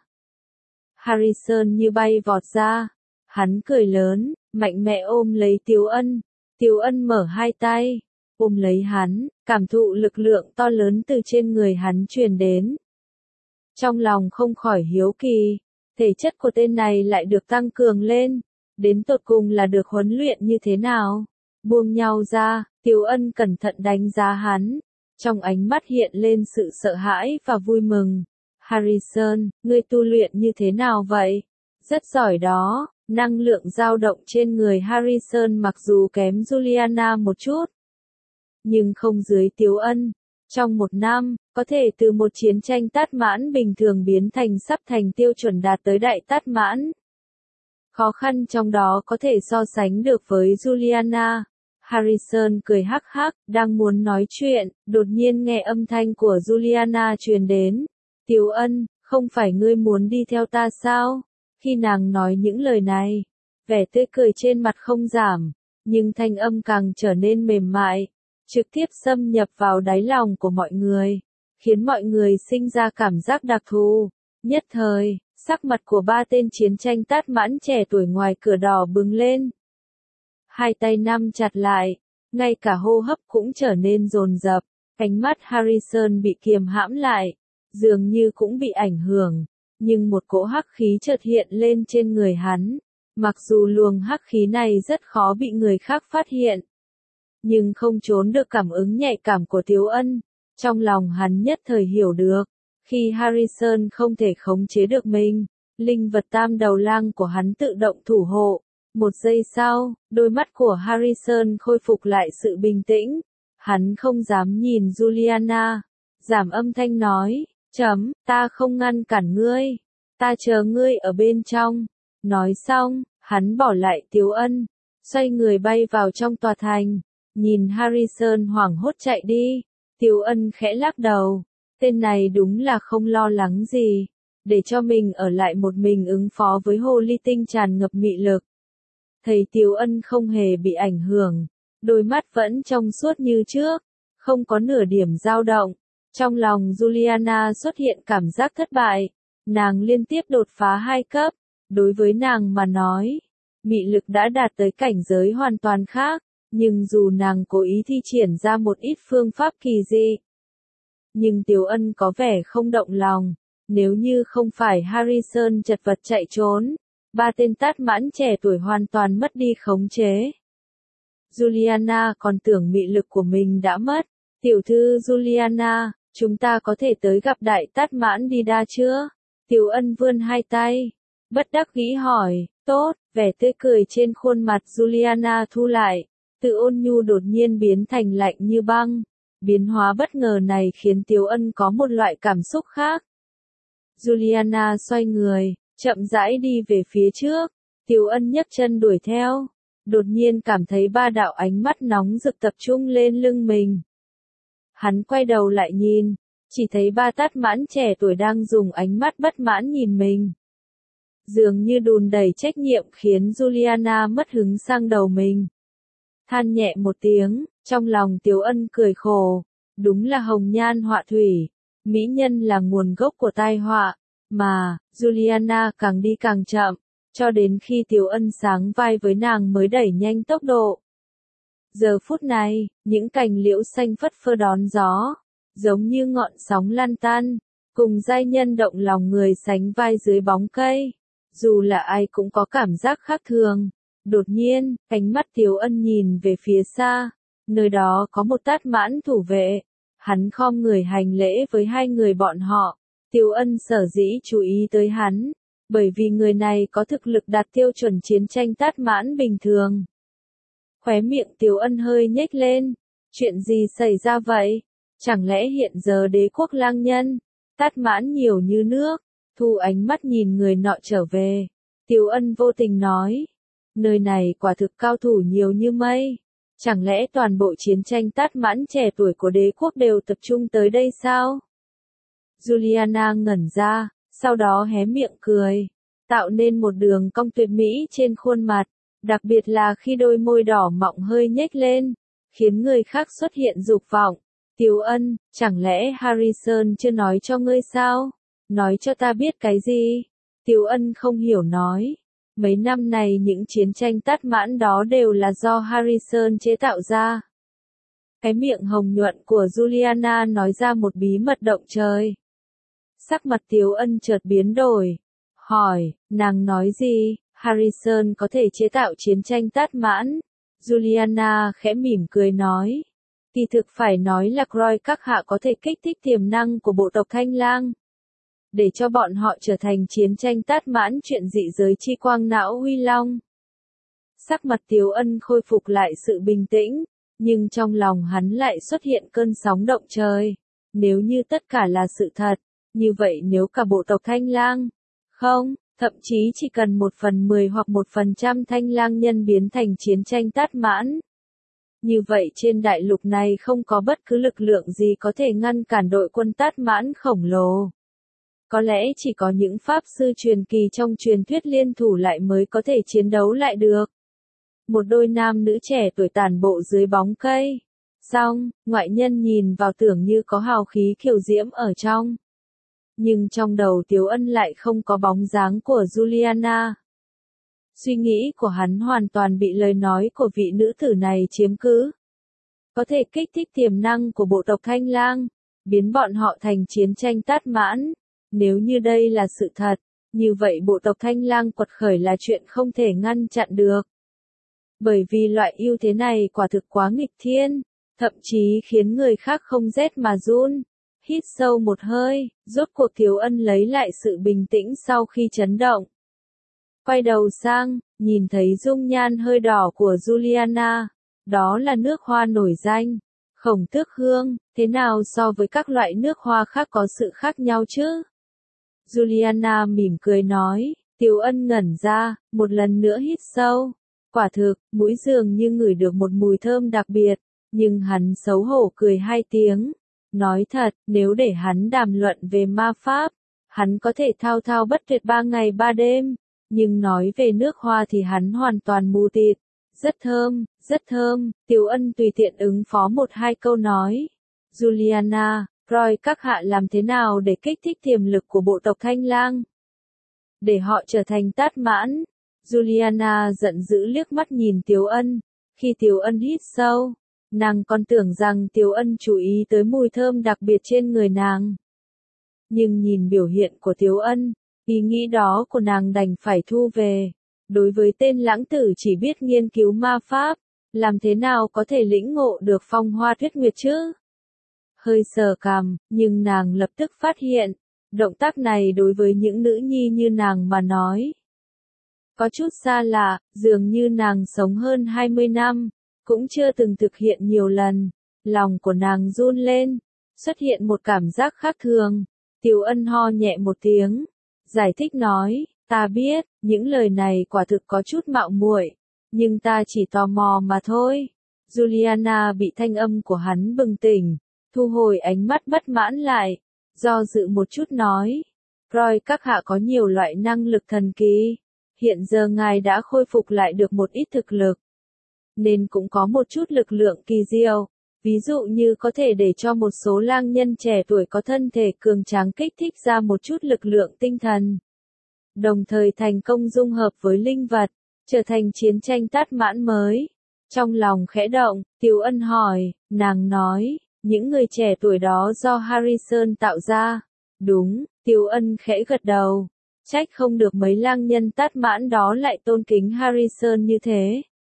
Harrison như bay vọt ra. Hắn cười lớn, mạnh mẽ ôm lấy Tiếu Ân. Tiếu Ân mở hai tay, ôm lấy hắn, cảm thụ lực lượng to lớn từ trên người hắn truyền đến. Trong lòng không khỏi hiếu kỳ, thể chất của tên này lại được tăng cường lên, đến tột cùng là được huấn luyện như thế nào? Buông nhau ra, Tiếu Ân cẩn thận đánh giá hắn, trong ánh mắt hiện lên sự sợ hãi và vui mừng. Harrison, ngươi tu luyện như thế nào vậy? Rất giỏi đó, năng lượng dao động trên người Harrison mặc dù kém Juliana một chút, nhưng không dưới Tiếu Ân. Trong một năm, có thể từ một chiến tranh tát mãn bình thường biến thành sắp thành tiêu chuẩn đạt tới đại tát mãn. Khó khăn trong đó có thể so sánh được với Juliana. Harrison cười hắc hắc, đang muốn nói chuyện, đột nhiên nghe âm thanh của Juliana truyền đến. Tiếu Ân, không phải ngươi muốn đi theo ta sao? Khi nàng nói những lời này, vẻ tươi cười trên mặt không giảm, nhưng thanh âm càng trở nên mềm mại, trực tiếp xâm nhập vào đáy lòng của mọi người, khiến mọi người sinh ra cảm giác đặc thù. Nhất thời, sắc mặt của ba tên chiến tranh tát mãn trẻ tuổi ngoài cửa đỏ bừng lên. Hai tay nắm chặt lại, ngay cả hô hấp cũng trở nên dồn dập, ánh mắt Harrison bị kiềm hãm lại, dường như cũng bị ảnh hưởng, nhưng một cỗ hắc khí chợt hiện lên trên người hắn. Mặc dù luồng hắc khí này rất khó bị người khác phát hiện, nhưng không trốn được cảm ứng nhạy cảm của Tiếu Ân. Trong lòng hắn nhất thời hiểu được, khi Harrison không thể khống chế được mình, linh vật tam đầu lang của hắn tự động thủ hộ. Một giây sau, đôi mắt của Harrison khôi phục lại sự bình tĩnh. Hắn không dám nhìn Juliana, giảm âm thanh nói, chấm, ta không ngăn cản ngươi, ta chờ ngươi ở bên trong. Nói xong, hắn bỏ lại Tiếu Ân, xoay người bay vào trong tòa thành, nhìn Harrison hoảng hốt chạy đi. Tiếu Ân khẽ lắc đầu, tên này đúng là không lo lắng gì, để cho mình ở lại một mình ứng phó với hồ ly tinh tràn ngập mị lực. Thấy Tiếu Ân không hề bị ảnh hưởng, đôi mắt vẫn trong suốt như trước, không có nửa điểm dao động. Trong lòng Juliana xuất hiện cảm giác thất bại, nàng liên tiếp đột phá hai cấp, đối với nàng mà nói, mị lực đã đạt tới cảnh giới hoàn toàn khác, nhưng dù nàng cố ý thi triển ra một ít phương pháp kỳ dị, nhưng Tiếu Ân có vẻ không động lòng. Nếu như không phải Harrison chật vật chạy trốn, ba tên tát mãn trẻ tuổi hoàn toàn mất đi khống chế. Juliana còn tưởng mị lực của mình đã mất. Tiểu thư Juliana, chúng ta có thể tới gặp đại tát mãn đi đa chưa? Tiếu Ân vươn hai tay, bất đắc dĩ hỏi. Tốt, vẻ tươi cười trên khuôn mặt Juliana thu lại, từ ôn nhu đột nhiên biến thành lạnh như băng. Biến hóa bất ngờ này khiến Tiếu Ân có một loại cảm xúc khác. Juliana xoay người, chậm rãi đi về phía trước. Tiếu Ân nhấc chân đuổi theo, đột nhiên cảm thấy ba đạo ánh mắt nóng rực tập trung lên lưng mình. Hắn quay đầu lại nhìn, chỉ thấy ba tát mãn trẻ tuổi đang dùng ánh mắt bất mãn nhìn mình. Dường như đùn đẩy trách nhiệm khiến Juliana mất hứng sang đầu mình. Than nhẹ một tiếng, trong lòng Tiếu Ân cười khổ, đúng là hồng nhan họa thủy, Mỹ nhân là nguồn gốc của tai họa, mà, Juliana càng đi càng chậm, cho đến khi Tiếu Ân sáng vai với nàng mới đẩy nhanh tốc độ. Giờ phút này, những cành liễu xanh phất phơ đón gió, giống như ngọn sóng lan tan, cùng giai nhân động lòng người sánh vai dưới bóng cây. Dù là ai cũng có cảm giác khác thường. Đột nhiên, ánh mắt Tiếu Ân nhìn về phía xa, nơi đó có một Tát Mãn thủ vệ. Hắn khom người hành lễ với hai người bọn họ. Tiếu Ân sở dĩ chú ý tới hắn, bởi vì người này có thực lực đạt tiêu chuẩn chiến tranh Tát Mãn bình thường. Khóe miệng Tiếu Ân hơi nhếch lên. Chuyện gì xảy ra vậy? Chẳng lẽ hiện giờ đế quốc lang nhân, Tát Mãn nhiều như nước? Thu ánh mắt nhìn người nọ trở về. Tiếu Ân vô tình nói. Nơi này quả thực cao thủ nhiều như mây. Chẳng lẽ toàn bộ chiến tranh Tát Mãn trẻ tuổi của đế quốc đều tập trung tới đây sao? Juliana ngẩn ra, sau đó hé miệng cười, tạo nên một đường cong tuyệt mỹ trên khuôn mặt, đặc biệt là khi đôi môi đỏ mọng hơi nhếch lên, khiến người khác xuất hiện dục vọng. Tiếu Ân, chẳng lẽ Harrison chưa nói cho ngươi sao? Nói cho ta biết cái gì? Tiếu Ân không hiểu nói. Mấy năm này những chiến tranh Tát Mãn đó đều là do Harrison chế tạo ra. Cái miệng hồng nhuận của Juliana nói ra một bí mật động trời. Sắc mặt Tiếu Ân chợt biến đổi. Hỏi, nàng nói gì? Harrison có thể chế tạo chiến tranh Tát Mãn? Juliana khẽ mỉm cười nói. Kỳ thực phải nói là Croy các hạ có thể kích thích tiềm năng của bộ tộc Thanh Lang, để cho bọn họ trở thành chiến tranh Tát Mãn chuyện dị giới chi quang não huy long. Sắc mặt Tiếu Ân khôi phục lại sự bình tĩnh, nhưng trong lòng hắn lại xuất hiện cơn sóng động trời. Nếu như tất cả là sự thật, như vậy nếu cả bộ tộc Thanh Lang, không, thậm chí chỉ cần một phần mười hoặc một phần trăm Thanh Lang nhân biến thành chiến tranh Tát Mãn, như vậy trên đại lục này không có bất cứ lực lượng gì có thể ngăn cản đội quân Tát Mãn khổng lồ. Có lẽ chỉ có những pháp sư truyền kỳ trong truyền thuyết liên thủ lại mới có thể chiến đấu lại được. Một đôi nam nữ trẻ tuổi tản bộ dưới bóng cây. Xong, ngoại nhân nhìn vào tưởng như có hào khí kiều diễm ở trong. Nhưng trong đầu Tiếu Ân lại không có bóng dáng của Juliana. Suy nghĩ của hắn hoàn toàn bị lời nói của vị nữ tử này chiếm cứ. Có thể kích thích tiềm năng của bộ tộc Thanh Lang, biến bọn họ thành chiến tranh Tát Mãn. Nếu như đây là sự thật, như vậy bộ tộc Thanh Lang quật khởi là chuyện không thể ngăn chặn được. Bởi vì loại ưu thế này quả thực quá nghịch thiên, thậm chí khiến người khác không rét mà run. Hít sâu một hơi, rốt cuộc Tiếu Ân lấy lại sự bình tĩnh sau khi chấn động. Quay đầu sang, nhìn thấy dung nhan hơi đỏ của Juliana, đó là nước hoa nổi danh, Khổng Tước Hương, thế nào so với các loại nước hoa khác có sự khác nhau chứ? Juliana mỉm cười nói. Tiếu Ân ngẩn ra, một lần nữa hít sâu. Quả thực, mũi dường như ngửi được một mùi thơm đặc biệt, nhưng hắn xấu hổ cười hai tiếng. Nói thật, nếu để hắn đàm luận về ma pháp, hắn có thể thao thao bất tuyệt ba ngày ba đêm, nhưng nói về nước hoa thì hắn hoàn toàn mù tịt. Rất thơm, rất thơm, Tiếu Ân tùy tiện ứng phó một hai câu nói. Juliana, Roy các hạ làm thế nào để kích thích tiềm lực của bộ tộc Thanh Lang? Để họ trở thành Tát Mãn. Juliana giận dữ liếc mắt nhìn Tiếu Ân. Khi Tiếu Ân hít sâu, nàng còn tưởng rằng Tiếu Ân chú ý tới mùi thơm đặc biệt trên người nàng. Nhưng nhìn biểu hiện của Tiếu Ân, ý nghĩ đó của nàng đành phải thu về. Đối với tên lãng tử chỉ biết nghiên cứu ma pháp, làm thế nào có thể lĩnh ngộ được phong hoa tuyết nguyệt chứ? Hơi sờ cằm, nhưng nàng lập tức phát hiện, động tác này đối với những nữ nhi như nàng mà nói có chút xa lạ, dường như nàng sống hơn hai mươi năm, cũng chưa từng thực hiện nhiều lần. Lòng của nàng run lên, xuất hiện một cảm giác khác thường. Tiếu Ân ho nhẹ một tiếng, giải thích nói, ta biết, những lời này quả thực có chút mạo muội, nhưng ta chỉ tò mò mà thôi. Juliana bị thanh âm của hắn bừng tỉnh, thu hồi ánh mắt bất mãn lại, do dự một chút nói, Roy các hạ có nhiều loại năng lực thần kỳ, hiện giờ ngài đã khôi phục lại được một ít thực lực, nên cũng có một chút lực lượng kỳ diệu, Ví dụ như có thể để cho một số lang nhân trẻ tuổi có thân thể cường tráng kích thích ra một chút lực lượng tinh thần. Đồng thời thành công dung hợp với linh vật, trở thành chiến tranh tát mãn mới. Trong lòng khẽ động, Tiếu Ân hỏi, nàng nói, những người trẻ tuổi đó do Harrison tạo ra. Đúng, Tiếu Ân khẽ gật đầu. Trách không được mấy lang nhân tát mãn đó lại tôn kính Harrison như thế.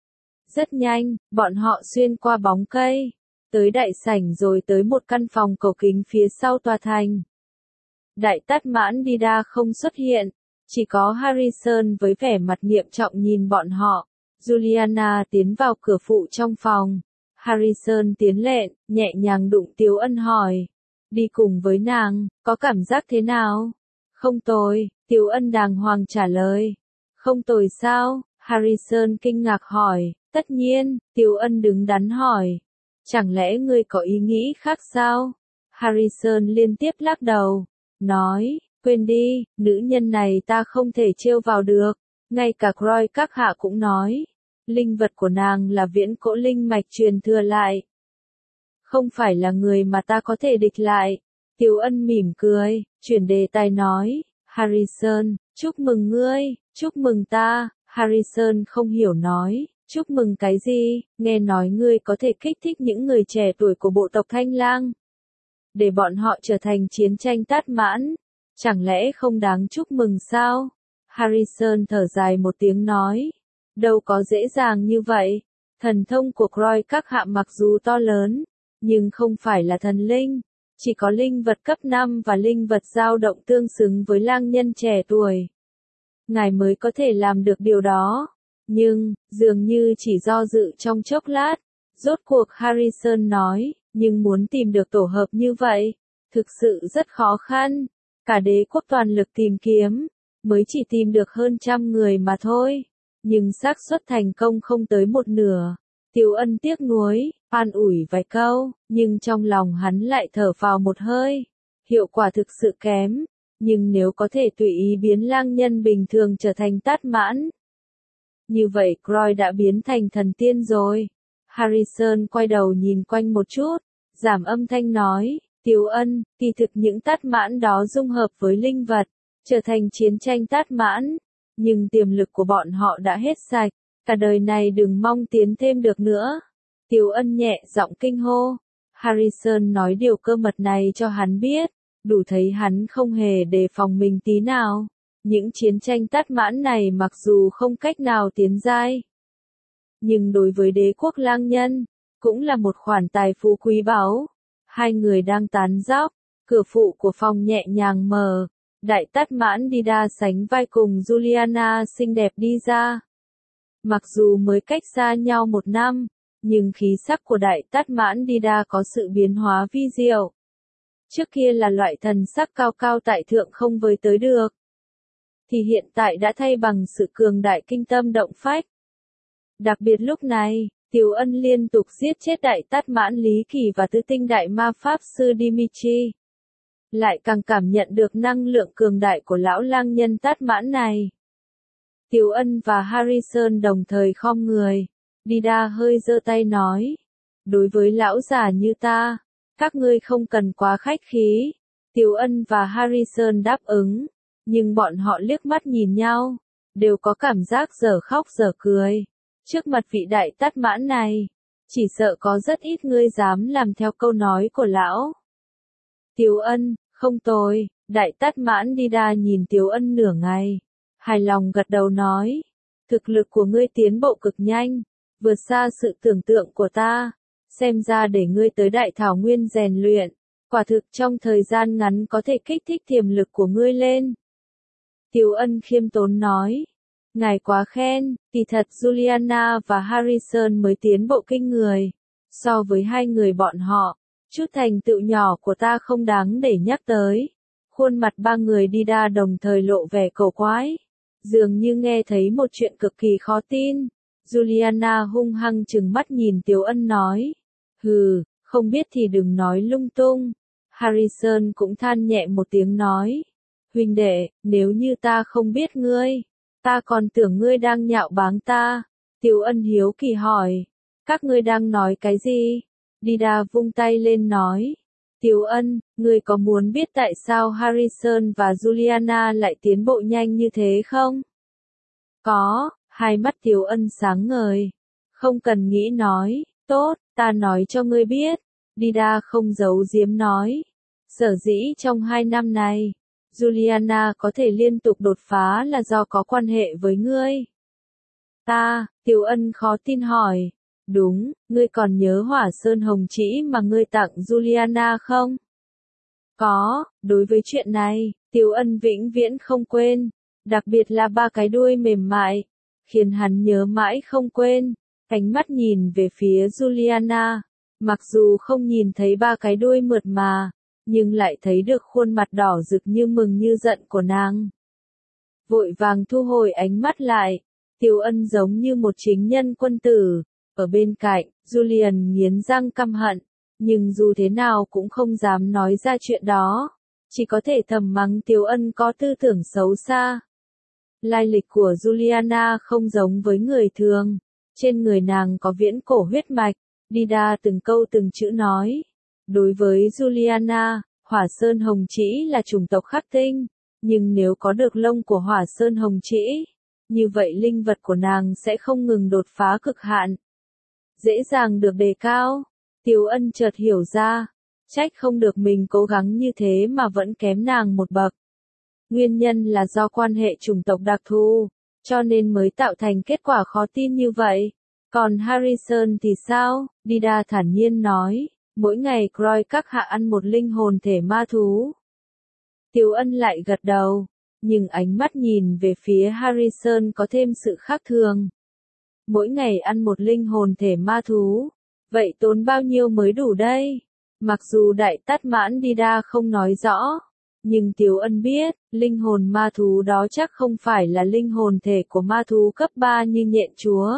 Rất nhanh, bọn họ xuyên qua bóng cây, tới đại sảnh rồi tới một căn phòng cầu kính phía sau tòa thành. Đại tát mãn Dida không xuất hiện, chỉ có Harrison với vẻ mặt nghiêm trọng nhìn bọn họ. Juliana tiến vào cửa phụ trong phòng. Harrison tiến lên, nhẹ nhàng đụng Tiếu Ân hỏi. Đi cùng với nàng, có cảm giác thế nào? Không tồi, Tiếu Ân đàng hoàng trả lời. Không tồi sao? Harrison kinh ngạc hỏi. Tất nhiên, Tiếu Ân đứng đắn hỏi. Chẳng lẽ ngươi có ý nghĩ khác sao? Harrison liên tiếp lắc đầu. Nói, quên đi, nữ nhân này ta không thể trêu vào được. Ngay cả Croy các hạ cũng nói. Linh vật của nàng là viễn cổ linh mạch truyền thừa lại. Không phải là người mà ta có thể địch lại. Tiếu Ân mỉm cười, chuyển đề tài nói. Harrison, chúc mừng ngươi, chúc mừng ta. Harrison không hiểu nói. Chúc mừng cái gì, nghe nói ngươi có thể kích thích những người trẻ tuổi của bộ tộc Thanh Lang. Để bọn họ trở thành chiến tranh tát mãn. Chẳng lẽ không đáng chúc mừng sao? Harrison thở dài một tiếng nói. Đâu có dễ dàng như vậy. Thần thông của Croy các hạ mặc dù to lớn, nhưng không phải là thần linh. Chỉ có linh vật cấp năm và linh vật dao động tương xứng với lang nhân trẻ tuổi. Ngài mới có thể làm được điều đó. Nhưng, dường như chỉ do dự trong chốc lát. Rốt cuộc Harrison nói, nhưng muốn tìm được tổ hợp như vậy, thực sự rất khó khăn. Cả đế quốc toàn lực tìm kiếm, mới chỉ tìm được hơn trăm người mà thôi. Nhưng xác suất thành công không tới một nửa. Tiếu Ân tiếc nuối, an ủi vài câu, nhưng trong lòng hắn lại thở phào một hơi. Hiệu quả thực sự kém, nhưng nếu có thể tùy ý biến lang nhân bình thường trở thành tát mãn. Như vậy Croy đã biến thành thần tiên rồi. Harrison quay đầu nhìn quanh một chút, giảm âm thanh nói, Tiếu Ân, kỳ thực những tát mãn đó dung hợp với linh vật, trở thành chiến tranh tát mãn. Nhưng tiềm lực của bọn họ đã hết sạch, cả đời này đừng mong tiến thêm được nữa. Tiếu Ân nhẹ giọng kinh hô. Harrison nói điều cơ mật này cho hắn biết, đủ thấy hắn không hề đề phòng mình tí nào. Những chiến tranh tát mãn này mặc dù không cách nào tiến giai, nhưng đối với đế quốc lang nhân, cũng là một khoản tài phú quý báu. Hai người đang tán dóc, cửa phụ của phòng nhẹ nhàng mở. Đại tát mãn Dida sánh vai cùng Juliana xinh đẹp đi ra. Mặc dù mới cách xa nhau một năm, nhưng khí sắc của đại tát mãn Dida có sự biến hóa vi diệu. Trước kia là loại thần sắc cao cao tại thượng không với tới được, thì hiện tại đã thay bằng sự cường đại kinh tâm động phách. Đặc biệt lúc này, Tiếu Ân liên tục giết chết đại tát mãn Lý Kỳ và tứ tinh đại ma pháp sư Dimitri. Lại càng cảm nhận được năng lượng cường đại của lão lang nhân tát mãn này. Tiếu Ân và Harrison đồng thời khom người. Dida hơi giơ tay nói. Đối với lão già như ta, các ngươi không cần quá khách khí. Tiếu Ân và Harrison đáp ứng. Nhưng bọn họ liếc mắt nhìn nhau, đều có cảm giác dở khóc dở cười. Trước mặt vị đại tát mãn này, chỉ sợ có rất ít người dám làm theo câu nói của lão. Tiếu Ân, không tồi, đại tát mãn Dida nhìn Tiếu Ân nửa ngày. Hài lòng gật đầu nói, thực lực của ngươi tiến bộ cực nhanh, vượt xa sự tưởng tượng của ta. Xem ra để ngươi tới đại thảo nguyên rèn luyện, quả thực trong thời gian ngắn có thể kích thích tiềm lực của ngươi lên. Tiếu Ân khiêm tốn nói, ngài quá khen, kỳ thật Juliana và Harrison mới tiến bộ kinh người. So với hai người bọn họ, chút thành tựu nhỏ của ta không đáng để nhắc tới. Khuôn mặt ba người đi đa đồng thời lộ vẻ cổ quái, dường như nghe thấy một chuyện cực kỳ khó tin. Juliana hung hăng trừng mắt nhìn Tiếu Ân nói, hừ, không biết thì đừng nói lung tung. Harrison cũng than nhẹ một tiếng nói, huynh đệ, nếu như ta không biết ngươi, ta còn tưởng ngươi đang nhạo báng ta. Tiếu Ân hiếu kỳ hỏi, các ngươi đang nói cái gì? Dida vung tay lên nói. Tiếu Ân, ngươi có muốn biết tại sao Harrison và Juliana lại tiến bộ nhanh như thế không? Có, hai mắt Tiếu Ân sáng ngời. Không cần nghĩ nói, tốt, ta nói cho ngươi biết. Dida không giấu giếm nói. Sở dĩ trong hai năm này, Juliana có thể liên tục đột phá là do có quan hệ với ngươi. Ta, Tiếu Ân khó tin hỏi. Đúng, ngươi còn nhớ hỏa sơn hồng trĩ mà ngươi tặng Juliana không? Có, đối với chuyện này, Tiếu Ân vĩnh viễn không quên. Đặc biệt là ba cái đuôi mềm mại, khiến hắn nhớ mãi không quên. Ánh mắt nhìn về phía Juliana, mặc dù không nhìn thấy ba cái đuôi mượt mà, nhưng lại thấy được khuôn mặt đỏ rực như mừng như giận của nàng. Vội vàng thu hồi ánh mắt lại, Tiếu Ân giống như một chính nhân quân tử. Ở bên cạnh, Julian nghiến răng căm hận, nhưng dù thế nào cũng không dám nói ra chuyện đó, chỉ có thể thầm mắng Tiếu Ân có tư tưởng xấu xa. Lai lịch của Juliana không giống với người thường, trên người nàng có viễn cổ huyết mạch, Dida từng câu từng chữ nói. Đối với Juliana, hỏa sơn hồng trĩ là chủng tộc khắc tinh, nhưng nếu có được lông của hỏa sơn hồng trĩ, như vậy linh vật của nàng sẽ không ngừng đột phá cực hạn. Dễ dàng được đề cao. Tiếu Ân chợt hiểu ra, trách không được mình cố gắng như thế mà vẫn kém nàng một bậc. Nguyên nhân là do quan hệ chủng tộc đặc thù, cho nên mới tạo thành kết quả khó tin như vậy. Còn Harrison thì sao? Dida thản nhiên nói, mỗi ngày Croy các hạ ăn một linh hồn thể ma thú. Tiếu Ân lại gật đầu, nhưng ánh mắt nhìn về phía Harrison có thêm sự khác thường. Mỗi ngày ăn một linh hồn thể ma thú, vậy tốn bao nhiêu mới đủ đây? Mặc dù đại tát mãn Dida không nói rõ, nhưng Tiếu Ân biết, linh hồn ma thú đó chắc không phải là linh hồn thể của ma thú cấp ba như nhện chúa.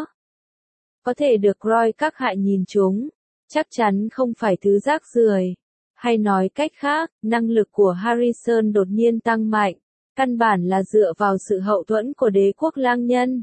Có thể được Croy các hạ nhìn chúng, chắc chắn không phải thứ rác rưởi. Hay nói cách khác, năng lực của Harrison đột nhiên tăng mạnh, căn bản là dựa vào sự hậu thuẫn của đế quốc lang nhân.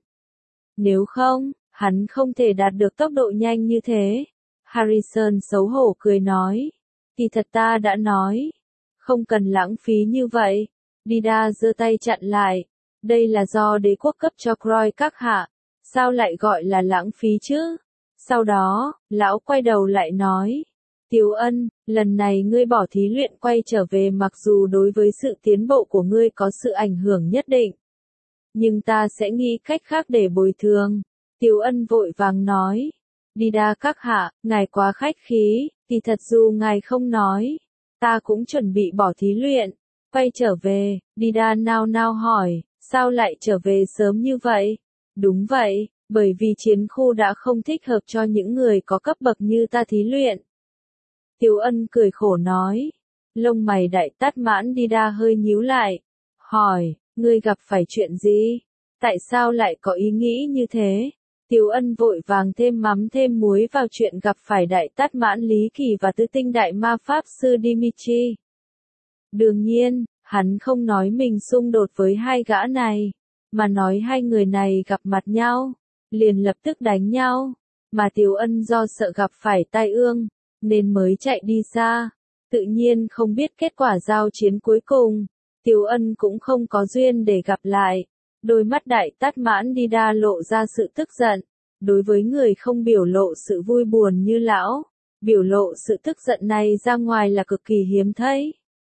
Nếu không, hắn không thể đạt được tốc độ nhanh như thế. Harrison xấu hổ cười nói. Kỳ thật ta đã nói. Không cần lãng phí như vậy. Dida giơ tay chặn lại. Đây là do đế quốc cấp cho Croy các hạ. Sao lại gọi là lãng phí chứ? Sau đó, lão quay đầu lại nói. Tiếu Ân, lần này ngươi bỏ thí luyện quay trở về mặc dù đối với sự tiến bộ của ngươi có sự ảnh hưởng nhất định. Nhưng ta sẽ nghĩ cách khác để bồi thường. Tiếu Ân vội vàng nói. Dida các hạ, ngài quá khách khí, thì thật dù ngài không nói. Ta cũng chuẩn bị bỏ thí luyện. Quay trở về, Dida nao nao hỏi, sao lại trở về sớm như vậy? Đúng vậy, bởi vì chiến khu đã không thích hợp cho những người có cấp bậc như ta thí luyện. Tiếu Ân cười khổ nói. Lông mày đại tát mãn Dida hơi nhíu lại. Hỏi, ngươi gặp phải chuyện gì? Tại sao lại có ý nghĩ như thế? Tiếu Ân vội vàng thêm mắm thêm muối vào chuyện gặp phải đại tát mãn Lý Kỳ và tứ tinh đại ma pháp sư Dimitri. Đương nhiên, hắn không nói mình xung đột với hai gã này, mà nói hai người này gặp mặt nhau, liền lập tức đánh nhau, mà Tiếu Ân do sợ gặp phải tai ương, nên mới chạy đi xa, tự nhiên không biết kết quả giao chiến cuối cùng. Tiếu Ân cũng không có duyên để gặp lại. Đôi mắt đại tát mãn Dida lộ ra sự tức giận. Đối với người không biểu lộ sự vui buồn như lão, biểu lộ sự tức giận này ra ngoài là cực kỳ hiếm thấy.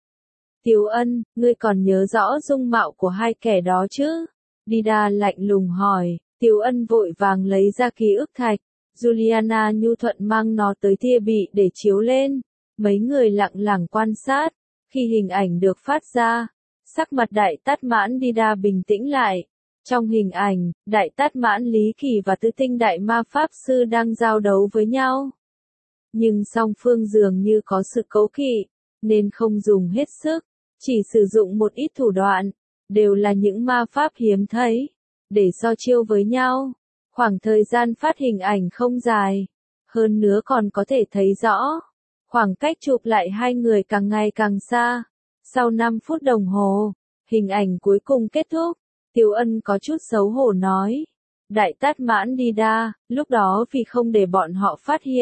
Tiếu Ân, ngươi còn nhớ rõ dung mạo của hai kẻ đó chứ? Dida lạnh lùng hỏi. Tiếu Ân vội vàng lấy ra ký ức thạch. Juliana nhu thuận mang nó tới tia bị để chiếu lên. Mấy người lặng lặng quan sát. Khi hình ảnh được phát ra, sắc mặt đại tát mãn Dida bình tĩnh lại. Trong hình ảnh, đại tát mãn Lý Kỳ và tứ tinh đại ma pháp sư đang giao đấu với nhau. Nhưng song phương dường như có sự cấu kỵ, nên không dùng hết sức, chỉ sử dụng một ít thủ đoạn, đều là những ma pháp hiếm thấy, để so chiêu với nhau. Khoảng thời gian phát hình ảnh không dài, hơn nữa còn có thể thấy rõ. Khoảng cách chụp lại hai người càng ngày càng xa. Sau năm phút đồng hồ, hình ảnh cuối cùng kết thúc. Tiếu Ân có chút xấu hổ nói. Đại tát mãn Dida, lúc đó vì không để bọn họ phát hiện,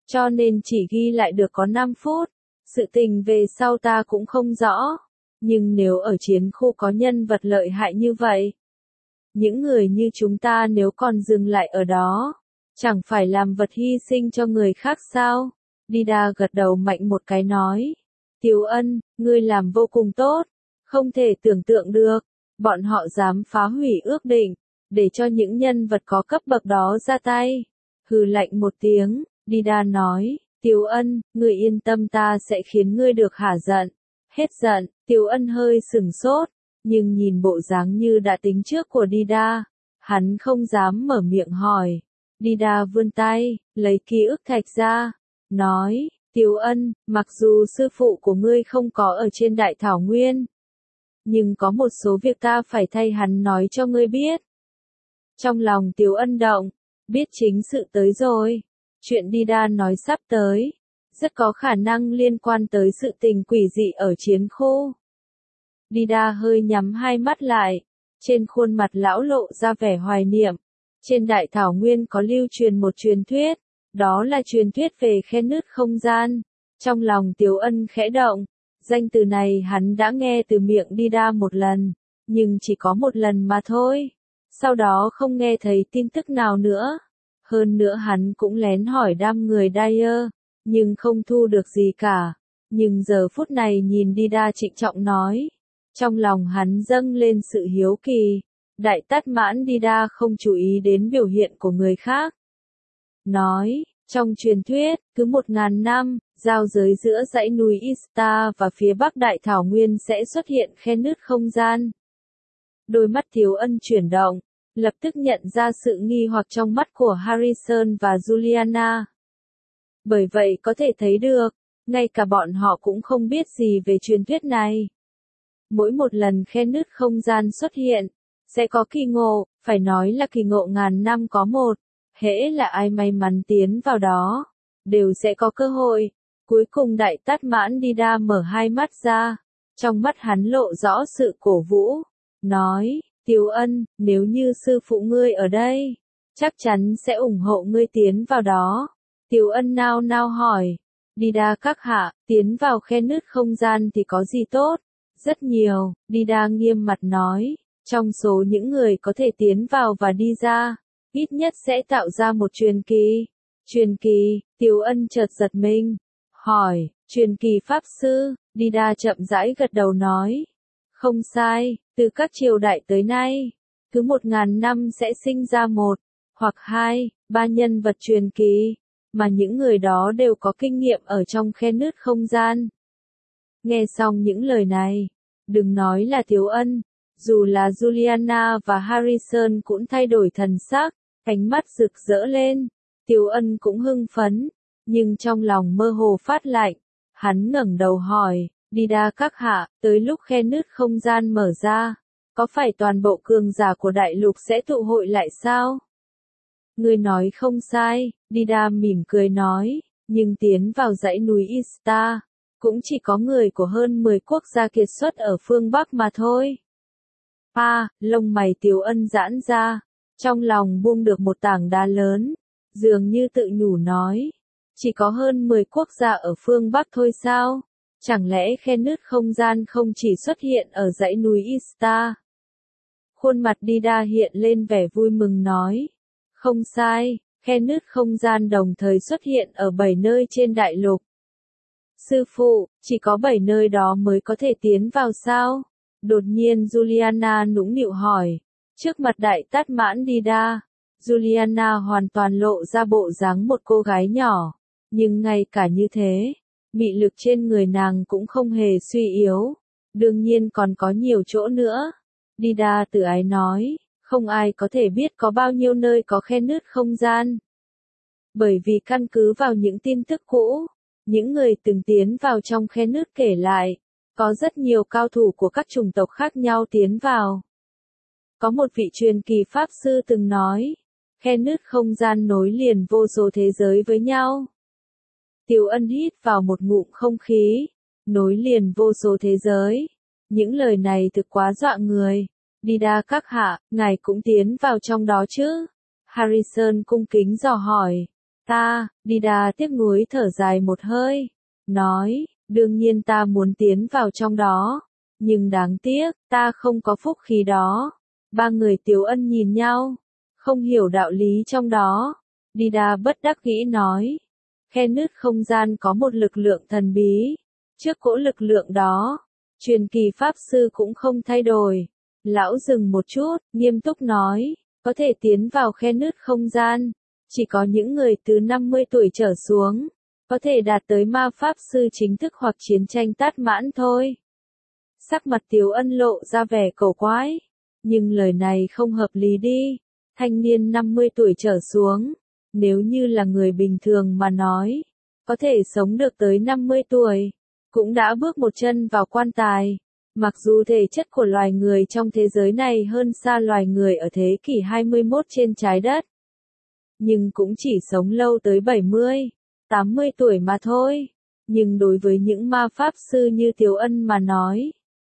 cho nên chỉ ghi lại được có năm phút. Sự tình về sau ta cũng không rõ. Nhưng nếu ở chiến khu có nhân vật lợi hại như vậy, những người như chúng ta nếu còn dừng lại ở đó, chẳng phải làm vật hy sinh cho người khác sao? Dida gật đầu mạnh một cái nói. Tiếu Ân, ngươi làm vô cùng tốt. Không thể tưởng tượng được, bọn họ dám phá hủy ước định, để cho những nhân vật có cấp bậc đó ra tay. Hừ lạnh một tiếng, Dida nói, Tiếu Ân, ngươi yên tâm ta sẽ khiến ngươi được hả giận. Hết giận, Tiếu Ân hơi sừng sốt, nhưng nhìn bộ dáng như đã tính trước của Dida, hắn không dám mở miệng hỏi. Dida vươn tay, lấy ký ức thạch ra, nói, Tiếu Ân, mặc dù sư phụ của ngươi không có ở trên đại thảo nguyên, nhưng có một số việc ta phải thay hắn nói cho ngươi biết. Trong lòng Tiếu Ân động, biết chính sự tới rồi. Chuyện Dida nói sắp tới, rất có khả năng liên quan tới sự tình quỷ dị ở chiến khu. Dida hơi nhắm hai mắt lại, trên khuôn mặt lão lộ ra vẻ hoài niệm. Trên đại thảo nguyên có lưu truyền một truyền thuyết, đó là truyền thuyết về khe nứt không gian. Trong lòng Tiếu Ân khẽ động, danh từ này hắn đã nghe từ miệng Dida một lần, nhưng chỉ có một lần mà thôi. Sau đó không nghe thấy tin tức nào nữa. Hơn nữa hắn cũng lén hỏi đám người Dyer, nhưng không thu được gì cả. Nhưng giờ phút này nhìn Dida trịnh trọng nói, trong lòng hắn dâng lên sự hiếu kỳ. Đại tát mãn Dida không chú ý đến biểu hiện của người khác. Nói, trong truyền thuyết, cứ một ngàn năm, giao giới giữa dãy núi Ista và phía bắc đại thảo nguyên sẽ xuất hiện khe nứt không gian. Đôi mắt Tiếu Ân chuyển động, lập tức nhận ra sự nghi hoặc trong mắt của Harrison và Juliana. Bởi vậy có thể thấy được, ngay cả bọn họ cũng không biết gì về truyền thuyết này. Mỗi một lần khe nứt không gian xuất hiện, sẽ có kỳ ngộ, phải nói là kỳ ngộ ngàn năm có một. Hễ là ai may mắn tiến vào đó, đều sẽ có cơ hội. Cuối cùng đại tát mãn Dida mở hai mắt ra, trong mắt hắn lộ rõ sự cổ vũ, nói, Tiếu Ân, nếu như sư phụ ngươi ở đây, chắc chắn sẽ ủng hộ ngươi tiến vào đó. Tiếu Ân nao nao hỏi, Dida các hạ, tiến vào khe nứt không gian thì có gì tốt? Rất nhiều, Dida nghiêm mặt nói, trong số những người có thể tiến vào và đi ra, ít nhất sẽ tạo ra một truyền kỳ. Truyền kỳ, Tiếu Ân chợt giật mình, hỏi, truyền kỳ pháp sư? Dida chậm rãi gật đầu nói, không sai, từ các triều đại tới nay, cứ một ngàn năm sẽ sinh ra một, hoặc hai, ba nhân vật truyền kỳ, mà những người đó đều có kinh nghiệm ở trong khe nứt không gian. Nghe xong những lời này, đừng nói là Tiếu Ân, dù là Juliana và Harrison cũng thay đổi thần sắc, ánh mắt rực rỡ lên. Tiếu Ân cũng hưng phấn, nhưng trong lòng mơ hồ phát lạnh. Hắn ngẩng đầu hỏi, Dida các hạ, tới lúc khe nứt không gian mở ra, có phải toàn bộ cường giả của đại lục sẽ tụ hội lại sao? Ngươi nói không sai, Dida mỉm cười nói, nhưng tiến vào dãy núi Ista, cũng chỉ có người của hơn mười quốc gia kiệt xuất ở phương Bắc mà thôi. À, lông mày Tiếu Ân giãn ra, trong lòng buông được một tảng đá lớn, dường như tự nhủ nói, chỉ có hơn mười quốc gia ở phương Bắc thôi sao? Chẳng lẽ khe nứt không gian không chỉ xuất hiện ở dãy núi Ista? Khuôn mặt Dida hiện lên vẻ vui mừng nói, không sai, khe nứt không gian đồng thời xuất hiện ở bảy nơi trên đại lục. Sư phụ, chỉ có bảy nơi đó mới có thể tiến vào sao? Đột nhiên Juliana nũng nịu hỏi. Trước mặt đại tát mãn Dida, Juliana hoàn toàn lộ ra bộ dáng một cô gái nhỏ. Nhưng ngay cả như thế, mị lực trên người nàng cũng không hề suy yếu. Đương nhiên còn có nhiều chỗ nữa. Dida tự ái nói, không ai có thể biết có bao nhiêu nơi có khe nứt không gian. Bởi vì căn cứ vào những tin tức cũ, những người từng tiến vào trong khe nứt kể lại, có rất nhiều cao thủ của các chủng tộc khác nhau tiến vào. Có một vị truyền kỳ pháp sư từng nói, khe nứt không gian nối liền vô số thế giới với nhau. Tiếu Ân hít vào một ngụm không khí, nối liền vô số thế giới. Những lời này thực quá dọa người. Dida các hạ, ngài cũng tiến vào trong đó chứ? Harrison cung kính dò hỏi. Ta, Dida tiếc nuối thở dài một hơi, nói, đương nhiên ta muốn tiến vào trong đó, nhưng đáng tiếc, ta không có phúc khí đó. Ba người Tiếu Ân nhìn nhau, không hiểu đạo lý trong đó. Dida bất đắc dĩ nói, khe nứt không gian có một lực lượng thần bí, trước cỗ lực lượng đó, truyền kỳ pháp sư cũng không thay đổi. Lão dừng một chút, nghiêm túc nói, có thể tiến vào khe nứt không gian, chỉ có những người từ năm mươi tuổi trở xuống, có thể đạt tới ma pháp sư chính thức hoặc chiến tranh tát mãn thôi. Sắc mặt Tiếu Ân lộ ra vẻ cổ quái, nhưng lời này không hợp lý đi, thanh niên năm mươi tuổi trở xuống, nếu như là người bình thường mà nói, có thể sống được tới năm mươi tuổi, cũng đã bước một chân vào quan tài. Mặc dù thể chất của loài người trong thế giới này hơn xa loài người ở thế kỷ hai mươi mốt trên trái đất, nhưng cũng chỉ sống lâu tới bảy mươi, tám mươi tuổi mà thôi. Nhưng đối với những ma pháp sư như Tiếu Ân mà nói,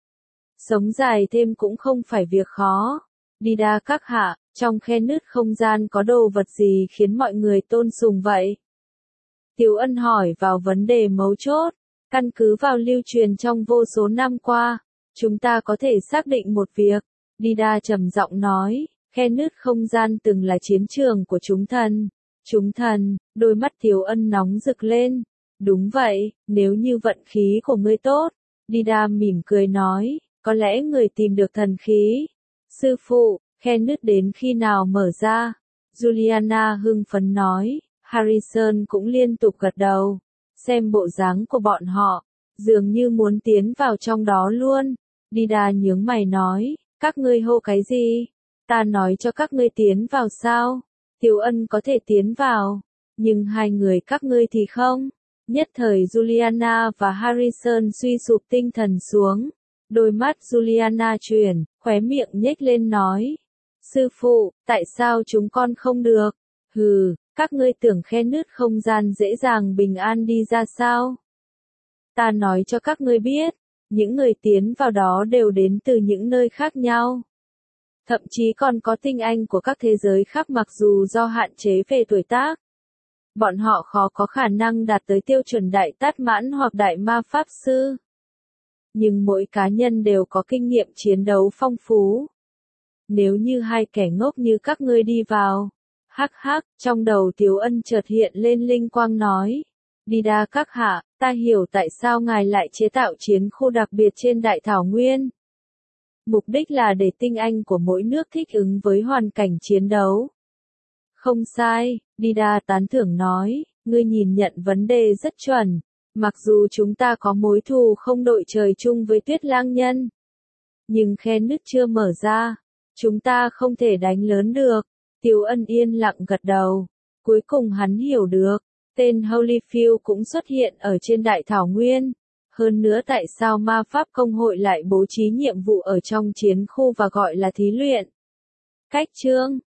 sống dài thêm cũng không phải việc khó. Dida các hạ, trong khe nứt không gian có đồ vật gì khiến mọi người tôn sùng vậy? Tiếu Ân hỏi vào vấn đề mấu chốt. Căn cứ vào lưu truyền trong vô số năm qua, chúng ta có thể xác định một việc. Dida trầm giọng nói, khe nứt không gian từng là chiến trường của chúng thần. Chúng thần, đôi mắt Tiếu Ân nóng rực lên. Đúng vậy, nếu như vận khí của ngươi tốt. Dida mỉm cười nói, có lẽ người tìm được thần khí. Sư phụ, khe nứt đến khi nào mở ra? Juliana hưng phấn nói. Harrison cũng liên tục gật đầu. Xem bộ dáng của bọn họ, dường như muốn tiến vào trong đó luôn. Dida nhướng mày nói, các ngươi hô cái gì? Ta nói cho các ngươi tiến vào sao? Tiếu Ân có thể tiến vào, nhưng hai người các ngươi thì không. Nhất thời Juliana và Harrison suy sụp tinh thần xuống. Đôi mắt Juliana chuyển, khóe miệng nhếch lên nói, sư phụ, tại sao chúng con không được? Hừ, các ngươi tưởng khe nứt không gian dễ dàng bình an đi ra sao? Ta nói cho các ngươi biết, những người tiến vào đó đều đến từ những nơi khác nhau. Thậm chí còn có tinh anh của các thế giới khác mặc dù do hạn chế về tuổi tác. Bọn họ khó có khả năng đạt tới tiêu chuẩn đại tát mãn hoặc đại ma pháp sư. Nhưng mỗi cá nhân đều có kinh nghiệm chiến đấu phong phú. Nếu như hai kẻ ngốc như các ngươi đi vào, hắc hắc, trong đầu Tiếu Ân chợt hiện lên linh quang nói, Dida các hạ, ta hiểu tại sao ngài lại chế tạo chiến khu đặc biệt trên đại thảo nguyên. Mục đích là để tinh anh của mỗi nước thích ứng với hoàn cảnh chiến đấu. Không sai, Dida tán thưởng nói, ngươi nhìn nhận vấn đề rất chuẩn. Mặc dù chúng ta có mối thù không đội trời chung với Tuyết Lang Nhân, nhưng khe nứt chưa mở ra, chúng ta không thể đánh lớn được. Tiếu Ân yên lặng gật đầu. Cuối cùng hắn hiểu được, tên Holyfield cũng xuất hiện ở trên đại thảo nguyên. Hơn nữa tại sao ma pháp công hội lại bố trí nhiệm vụ ở trong chiến khu và gọi là thí luyện. Cách chương